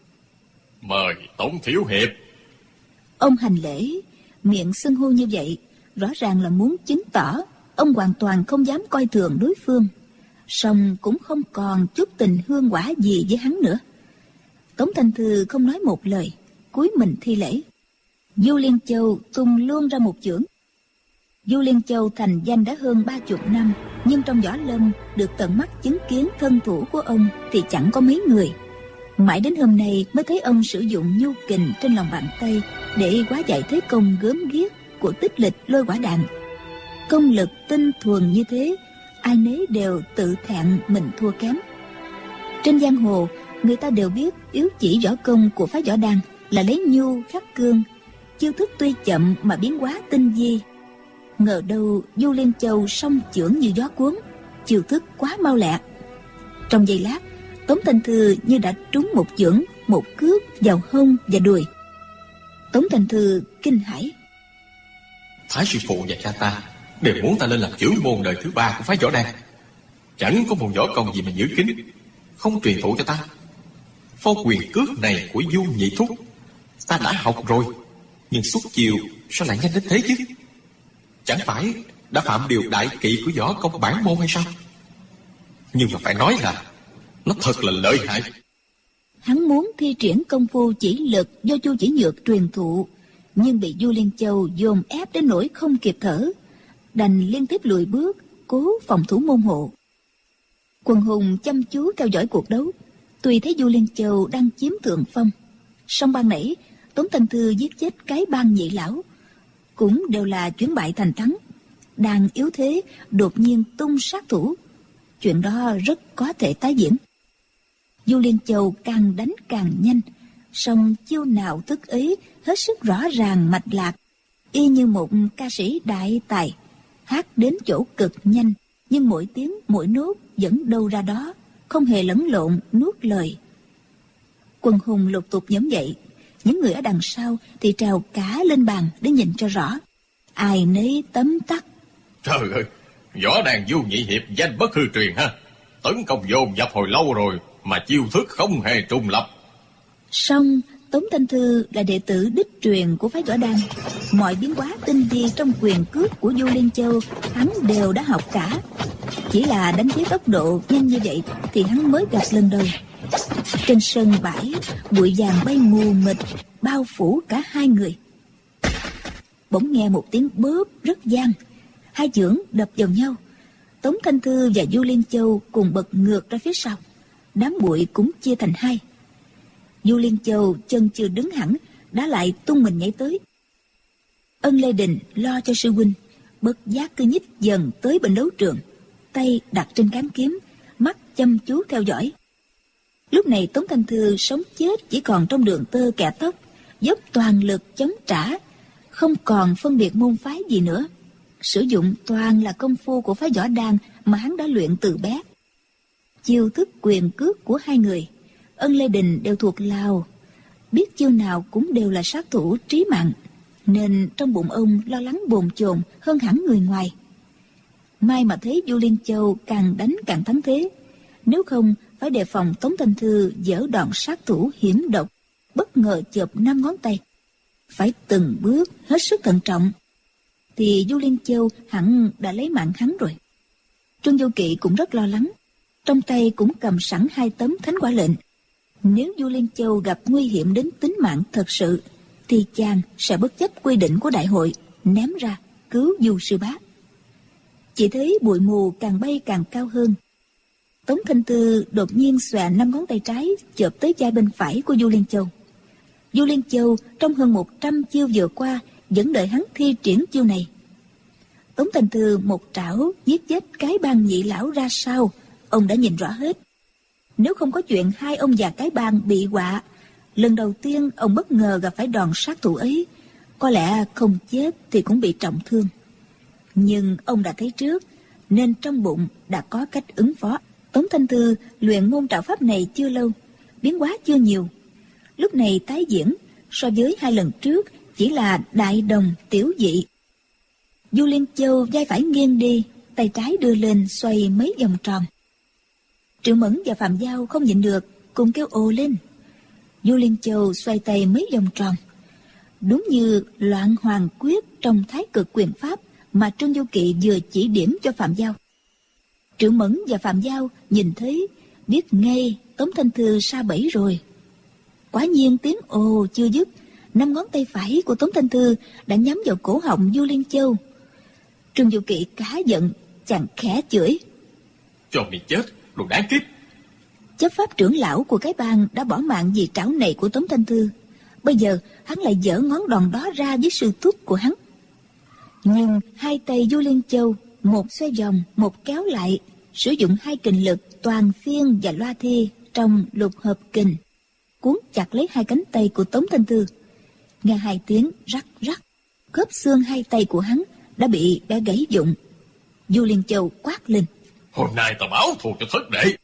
Mời Tống thiếu hiệp. Ông hành lễ, miệng xưng hô như vậy rõ ràng là muốn chứng tỏ ông hoàn toàn không dám coi thường đối phương, song cũng không còn chút tình hương quả gì với hắn nữa. Tống Thanh Thư không nói một lời, cúi mình thi lễ. Du Liên Châu tung luôn ra một chưởng. Du Liên Châu thành danh đã hơn 30 năm, nhưng trong võ lâm được tận mắt chứng kiến thân thủ của ông thì chẳng có mấy người. Mãi đến hôm nay mới thấy ông sử dụng nhu kình trên lòng bàn tay để hóa giải thế công gớm ghiếc của Tích Lịch Lôi Quả Đạn. Công lực tinh thuần như thế, ai nấy đều tự thẹn mình thua kém. Trên giang hồ, người ta đều biết yếu chỉ võ công của phái Võ Đăng là lấy nhu khắc cương, chiêu thức tuy chậm mà biến hóa tinh vi. Ngờ đâu Du Liên Châu song chưởng như gió cuốn, chiêu thức quá mau lẹ. Trong giây lát, Tống Thanh Thư như đã trúng một chưởng, một cước vào hông và đùi. Tống Thanh Thư kinh hãi. Thái sư phụ và cha ta đều muốn ta lên làm trưởng môn đời thứ 3 của phái Võ Đăng. Chẳng có một võ công gì mà giữ kín, không truyền thụ cho ta. Phó quyền cước này của Du nhị thúc ta đã học rồi, nhưng xuất chiều sao lại nhanh đến thế chứ? Chẳng phải đã phạm điều đại kỵ của võ công bản môn hay sao? Nhưng mà phải nói là nó thật là lợi hại. Hắn muốn thi triển công phu chỉ lực do Chu Chỉ Nhược truyền thụ, nhưng bị Du Liên Châu dồn ép đến nỗi không kịp thở, đành liên tiếp lùi bước, cố phòng thủ môn hộ. Quần hùng chăm chú theo dõi cuộc đấu, tuy thấy Du Liên Châu đang chiếm thượng phong, song ban nãy Tống Thanh Thư giết chết cái bang nhị lão cũng đều là chuyển bại thành thắng. Đang yếu thế đột nhiên tung sát thủ, chuyện đó rất có thể tái diễn. Du Liên Châu càng đánh càng nhanh, song chiêu nào thức ấy hết sức rõ ràng mạch lạc, y như một ca sĩ đại tài, hát đến chỗ cực nhanh, nhưng mỗi tiếng mỗi nốt vẫn đâu ra đó, không hề lẫn lộn nuốt lời. Quần hùng lục tục nhóm dậy, những người ở đằng sau thì trèo cả lên bàn để nhìn cho rõ. Ai nấy tấm tắc. Trời ơi, Võ Đàn Du nhị hiệp danh bất hư truyền ha. Tấn công dồn dập hồi lâu rồi mà chiêu thức không hề trùng lập. Song Tống Thanh Thư là đệ tử đích truyền của phái Võ Đăng, mọi biến hóa tinh vi trong quyền cước của Du Liên Châu hắn đều đã học cả. Chỉ là đánh với tốc độ nhanh như vậy thì hắn mới gặp lần đầu. Trên sân bãi, bụi vàng bay mù mịt bao phủ cả hai người. Bỗng nghe một tiếng bóp rất vang, hai chưởng đập vào nhau. Tống Thanh Thư và Du Liên Châu cùng bật ngược ra phía sau, đám bụi cũng chia thành hai. Du Liên Châu chân chưa đứng hẳn đã lại tung mình nhảy tới. Ân Lê Đình lo cho sư huynh, bất giác cứ nhích dần tới bên đấu trường, tay đặt trên cán kiếm, mắt chăm chú theo dõi. Lúc này Tống Thanh Thư sống chết chỉ còn trong đường tơ kẻ tóc, dốc toàn lực chống trả, không còn phân biệt môn phái gì nữa. Sử dụng toàn là công phu của phái Võ Đăng mà hắn đã luyện từ bé. Chiêu thức quyền cước của hai người, Ân Lê Đình đều thuộc lào, biết chiêu nào cũng đều là sát thủ trí mạng, nên trong bụng ông lo lắng bồn chồn hơn hẳn người ngoài. May mà thấy Du Liên Châu càng đánh càng thắng thế, nếu không phải đề phòng Tống Thanh Thư dở đòn sát thủ hiểm độc, bất ngờ chộp 5 ngón tay, phải từng bước hết sức thận trọng, thì Du Liên Châu hẳn đã lấy mạng hắn rồi. Trương Vô Kỵ cũng rất lo lắng, trong tay cũng cầm sẵn 2 tấm thánh quả lệnh. Nếu Du Liên Châu gặp nguy hiểm đến tính mạng thật sự, thì chàng sẽ bất chấp quy định của đại hội, ném ra cứu Du sư bá. Chỉ thấy bụi mù càng bay càng cao hơn. Tống Thanh Thư đột nhiên xòe 5 ngón tay trái chộp tới vai bên phải của Du Liên Châu. Du Liên Châu trong hơn 100 chiêu vừa qua vẫn đợi hắn thi triển chiêu này. Tống Thanh Thư một trảo giết chết cái bang nhị lão ra sao, ông đã nhìn rõ hết. Nếu không có chuyện hai ông già cái bang bị họa, lần đầu tiên ông bất ngờ gặp phải đòn sát thủ ấy, có lẽ không chết thì cũng bị trọng thương. Nhưng ông đã thấy trước, nên trong bụng đã có cách ứng phó. Tống Thanh Thư luyện môn trảo pháp này chưa lâu, biến hóa chưa nhiều, lúc này tái diễn, so với 2 lần trước chỉ là đại đồng tiểu dị. Du Liên Châu vai phải nghiêng đi, tay trái đưa lên xoay mấy vòng tròn. Triệu Mẫn và Phạm Giao không nhịn được, cùng kêu ồ lên. Du Liên Châu xoay tay mấy vòng tròn, đúng như Loạn Hoàng Quyết trong Thái Cực Quyền Pháp mà Trương Du Kỵ vừa chỉ điểm cho Phạm Giao. Triệu Mẫn và Phạm Giao nhìn thấy, biết ngay Tống Thanh Thư sa bẫy rồi. Quả nhiên tiếng ồ chưa dứt, 5 ngón tay phải của Tống Thanh Thư đã nhắm vào cổ họng Du Liên Châu. Trương Du Kỵ cá giận, chàng khẽ chửi: Cho mày chết, đồ đáng kiếp! Chấp pháp trưởng lão của cái bang đã bỏ mạng vì trảo này của Tống Thanh Thư. Bây giờ hắn lại giở ngón đòn đó ra với sư thúc của hắn. Nhưng 2 tay Du Liên Châu, một xoay vòng, một kéo lại, sử dụng 2 kình lực toàn phiên và loa thi trong lục hợp kình, cuốn chặt lấy 2 cánh tay của Tống Thanh Thư. Nghe 2 tiếng rắc rắc, khớp xương 2 tay của hắn đã bị bẻ gãy vụn. Du Liên Châu quát lên: Hôm nay ta báo thù cho thất đệ!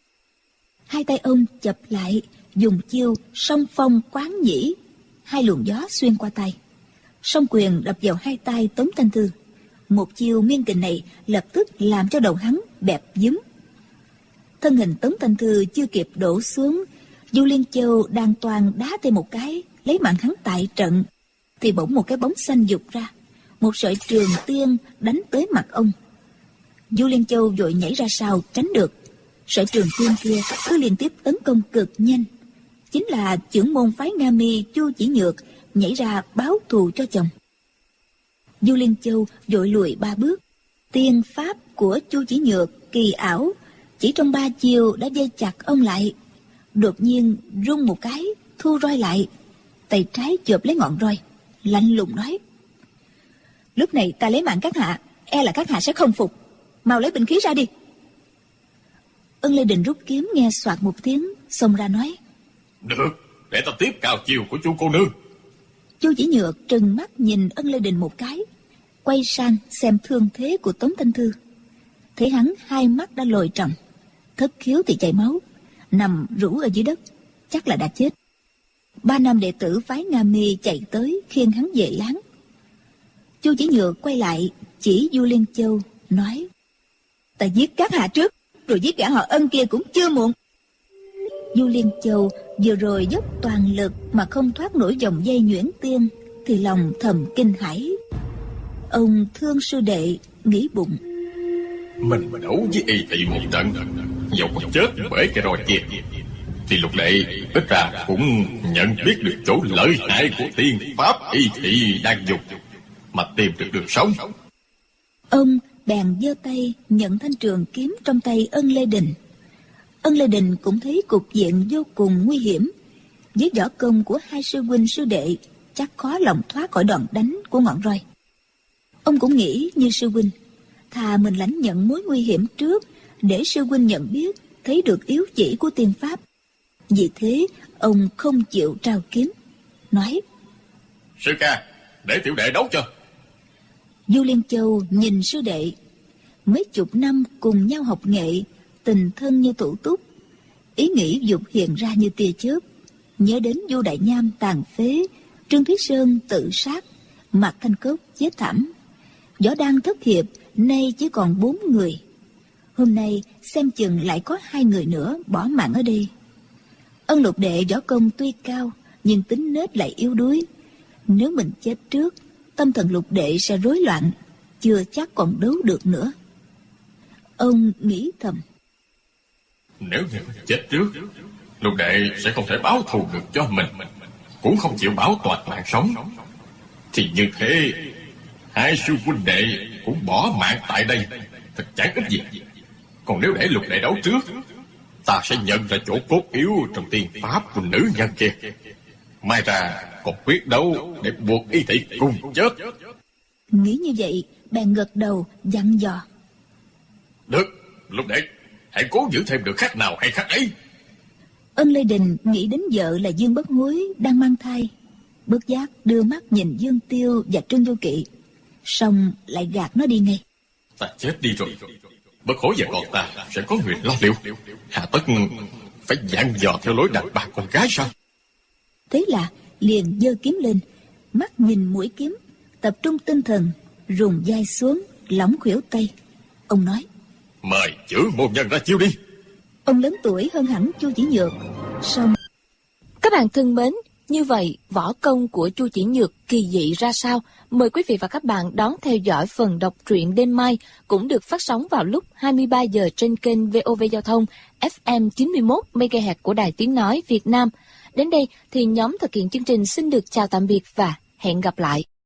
2 tay ông chập lại, dùng chiêu song phong quán nhĩ, 2 luồng gió xuyên qua tay. Song quyền đập vào 2 tay Tống Thanh Thư. Một chiêu miên kình này lập tức làm cho đầu hắn bẹp dúm. Thân hình Tống Thanh Thư chưa kịp đổ xuống, Du Liên Châu đang toan đá thêm một cái lấy mạng hắn tại trận, thì bỗng một cái bóng xanh vụt ra, một sợi trường tiên đánh tới mặt ông. Du Liên Châu vội nhảy ra sau tránh được. Sợi trường tiên kia cứ liên tiếp tấn công cực nhanh, chính là trưởng môn phái Nga Mi Chu Chỉ Nhược nhảy ra báo thù cho chồng. Du Liên Châu vội lùi 3 bước. Tiên pháp của Chu Chỉ Nhược kỳ ảo, chỉ trong 3 chiêu đã dây chặt ông lại. Đột nhiên rung một cái, thu roi lại, tay trái chộp lấy ngọn roi, lạnh lùng nói: Lúc này ta lấy mạng các hạ, e là các hạ sẽ không phục. Mau lấy binh khí ra đi. Ân Lê Đình rút kiếm, nghe soạt một tiếng, xông ra nói: Được, để ta tiếp cao chiều của Chu cô nương. Chu Chỉ Nhược trừng mắt nhìn Ân Lê Đình một cái, quay sang xem thương thế của Tống Thanh Thư. Thấy hắn 2 mắt đã lồi tròng, thất khiếu thì chảy máu, nằm rũ ở dưới đất, chắc là đã chết. 3 nam đệ tử phái Nga Mi chạy tới khiêng hắn về láng. Chu Chỉ Nhược quay lại chỉ Du Liên Châu nói: Ta giết các hạ trước, rồi giết gã họ Ân kia cũng chưa muộn. Du Liên Châu vừa rồi dốc toàn lực mà không thoát nổi vòng dây nhuyễn tiên, thì lòng thầm kinh hãi. Ông thương sư đệ, nghĩ bụng: Mình đấu với y thị một trận, dẫu có chết bởi cái roi kia, thì Lục đệ ít ra cũng nhận biết được chỗ lợi hại của tiên pháp y thị đang dùng, mà tìm được đường sống. Ông bèn giơ tay nhận thanh trường kiếm trong tay Ân Lê Đình. Ân Lê Đình cũng thấy cục diện vô cùng nguy hiểm. Với võ công của 2 sư huynh sư đệ, chắc khó lòng thoát khỏi đòn đánh của ngọn roi. Ông cũng nghĩ như sư huynh, thà mình lãnh nhận mối nguy hiểm trước, để sư huynh nhận biết, thấy được yếu chỉ của tiên pháp. Vì thế ông không chịu trao kiếm, nói: Sư ca, để tiểu đệ đấu cho. Du Liên Châu nhìn sư đệ, mấy chục năm cùng nhau học nghệ, tình thân như thủ túc, ý nghĩ dục hiện ra như tia chớp. Nhớ đến Du Đại Nham tàn phế, Trương Thúy Sơn tự sát, Mạc Thanh Cốc chết thảm, Võ Đăng thất hiệp, nay chỉ còn 4 người. Hôm nay xem chừng lại có 2 người nữa bỏ mạng ở đây. Ân Lục đệ võ công tuy cao, nhưng tính nết lại yếu đuối. Nếu mình chết trước, tâm thần Lục đệ sẽ rối loạn, chưa chắc còn đấu được nữa. Ông nghĩ thầm: Nếu như chết trước, Lục đệ sẽ không thể báo thù được cho mình, cũng không chịu bảo toàn mạng sống, thì như thế 2 sư huynh đệ cũng bỏ mạng tại đây, thật chẳng ích gì. Còn nếu để Lục đệ đấu trước, ta sẽ nhận ra chỗ cốt yếu trong tiên pháp của nữ nhân kia, mai ra còn quyết đấu để buộc y thị cùng chết. Nghĩ như vậy, bèn gật đầu dặn dò: Được, Lục đệ, hãy cố giữ thêm được khắc nào hay khắc ấy. Ân Lê Đình nghĩ đến vợ là Dương Bất Hối đang mang thai, bất giác đưa mắt nhìn Dương Tiêu và Trương Vô Kỵ, xong lại gạt nó đi ngay. Ta chết đi rồi, Bất Hối và con ta sẽ có người lo liệu, hà tất phải dặn dò theo lối đàn bà con gái sao? Thế là liền giơ kiếm lên, mắt nhìn mũi kiếm, tập trung tinh thần, rùng vai xuống, lỏng khuỷu tay. Ông nói: Mời chữ môn nhân ra chiêu đi. Ông lớn tuổi hơn hẳn Chu Chỉ Nhược, song Các bạn thân mến, như vậy võ công của Chu Chỉ Nhược kỳ dị ra sao? Mời quý vị và các bạn đón theo dõi phần đọc truyện đêm mai, cũng được phát sóng vào lúc 23 giờ trên kênh VOV Giao thông FM 91 MHz của Đài Tiếng nói Việt Nam. Đến đây thì nhóm thực hiện chương trình xin được chào tạm biệt và hẹn gặp lại.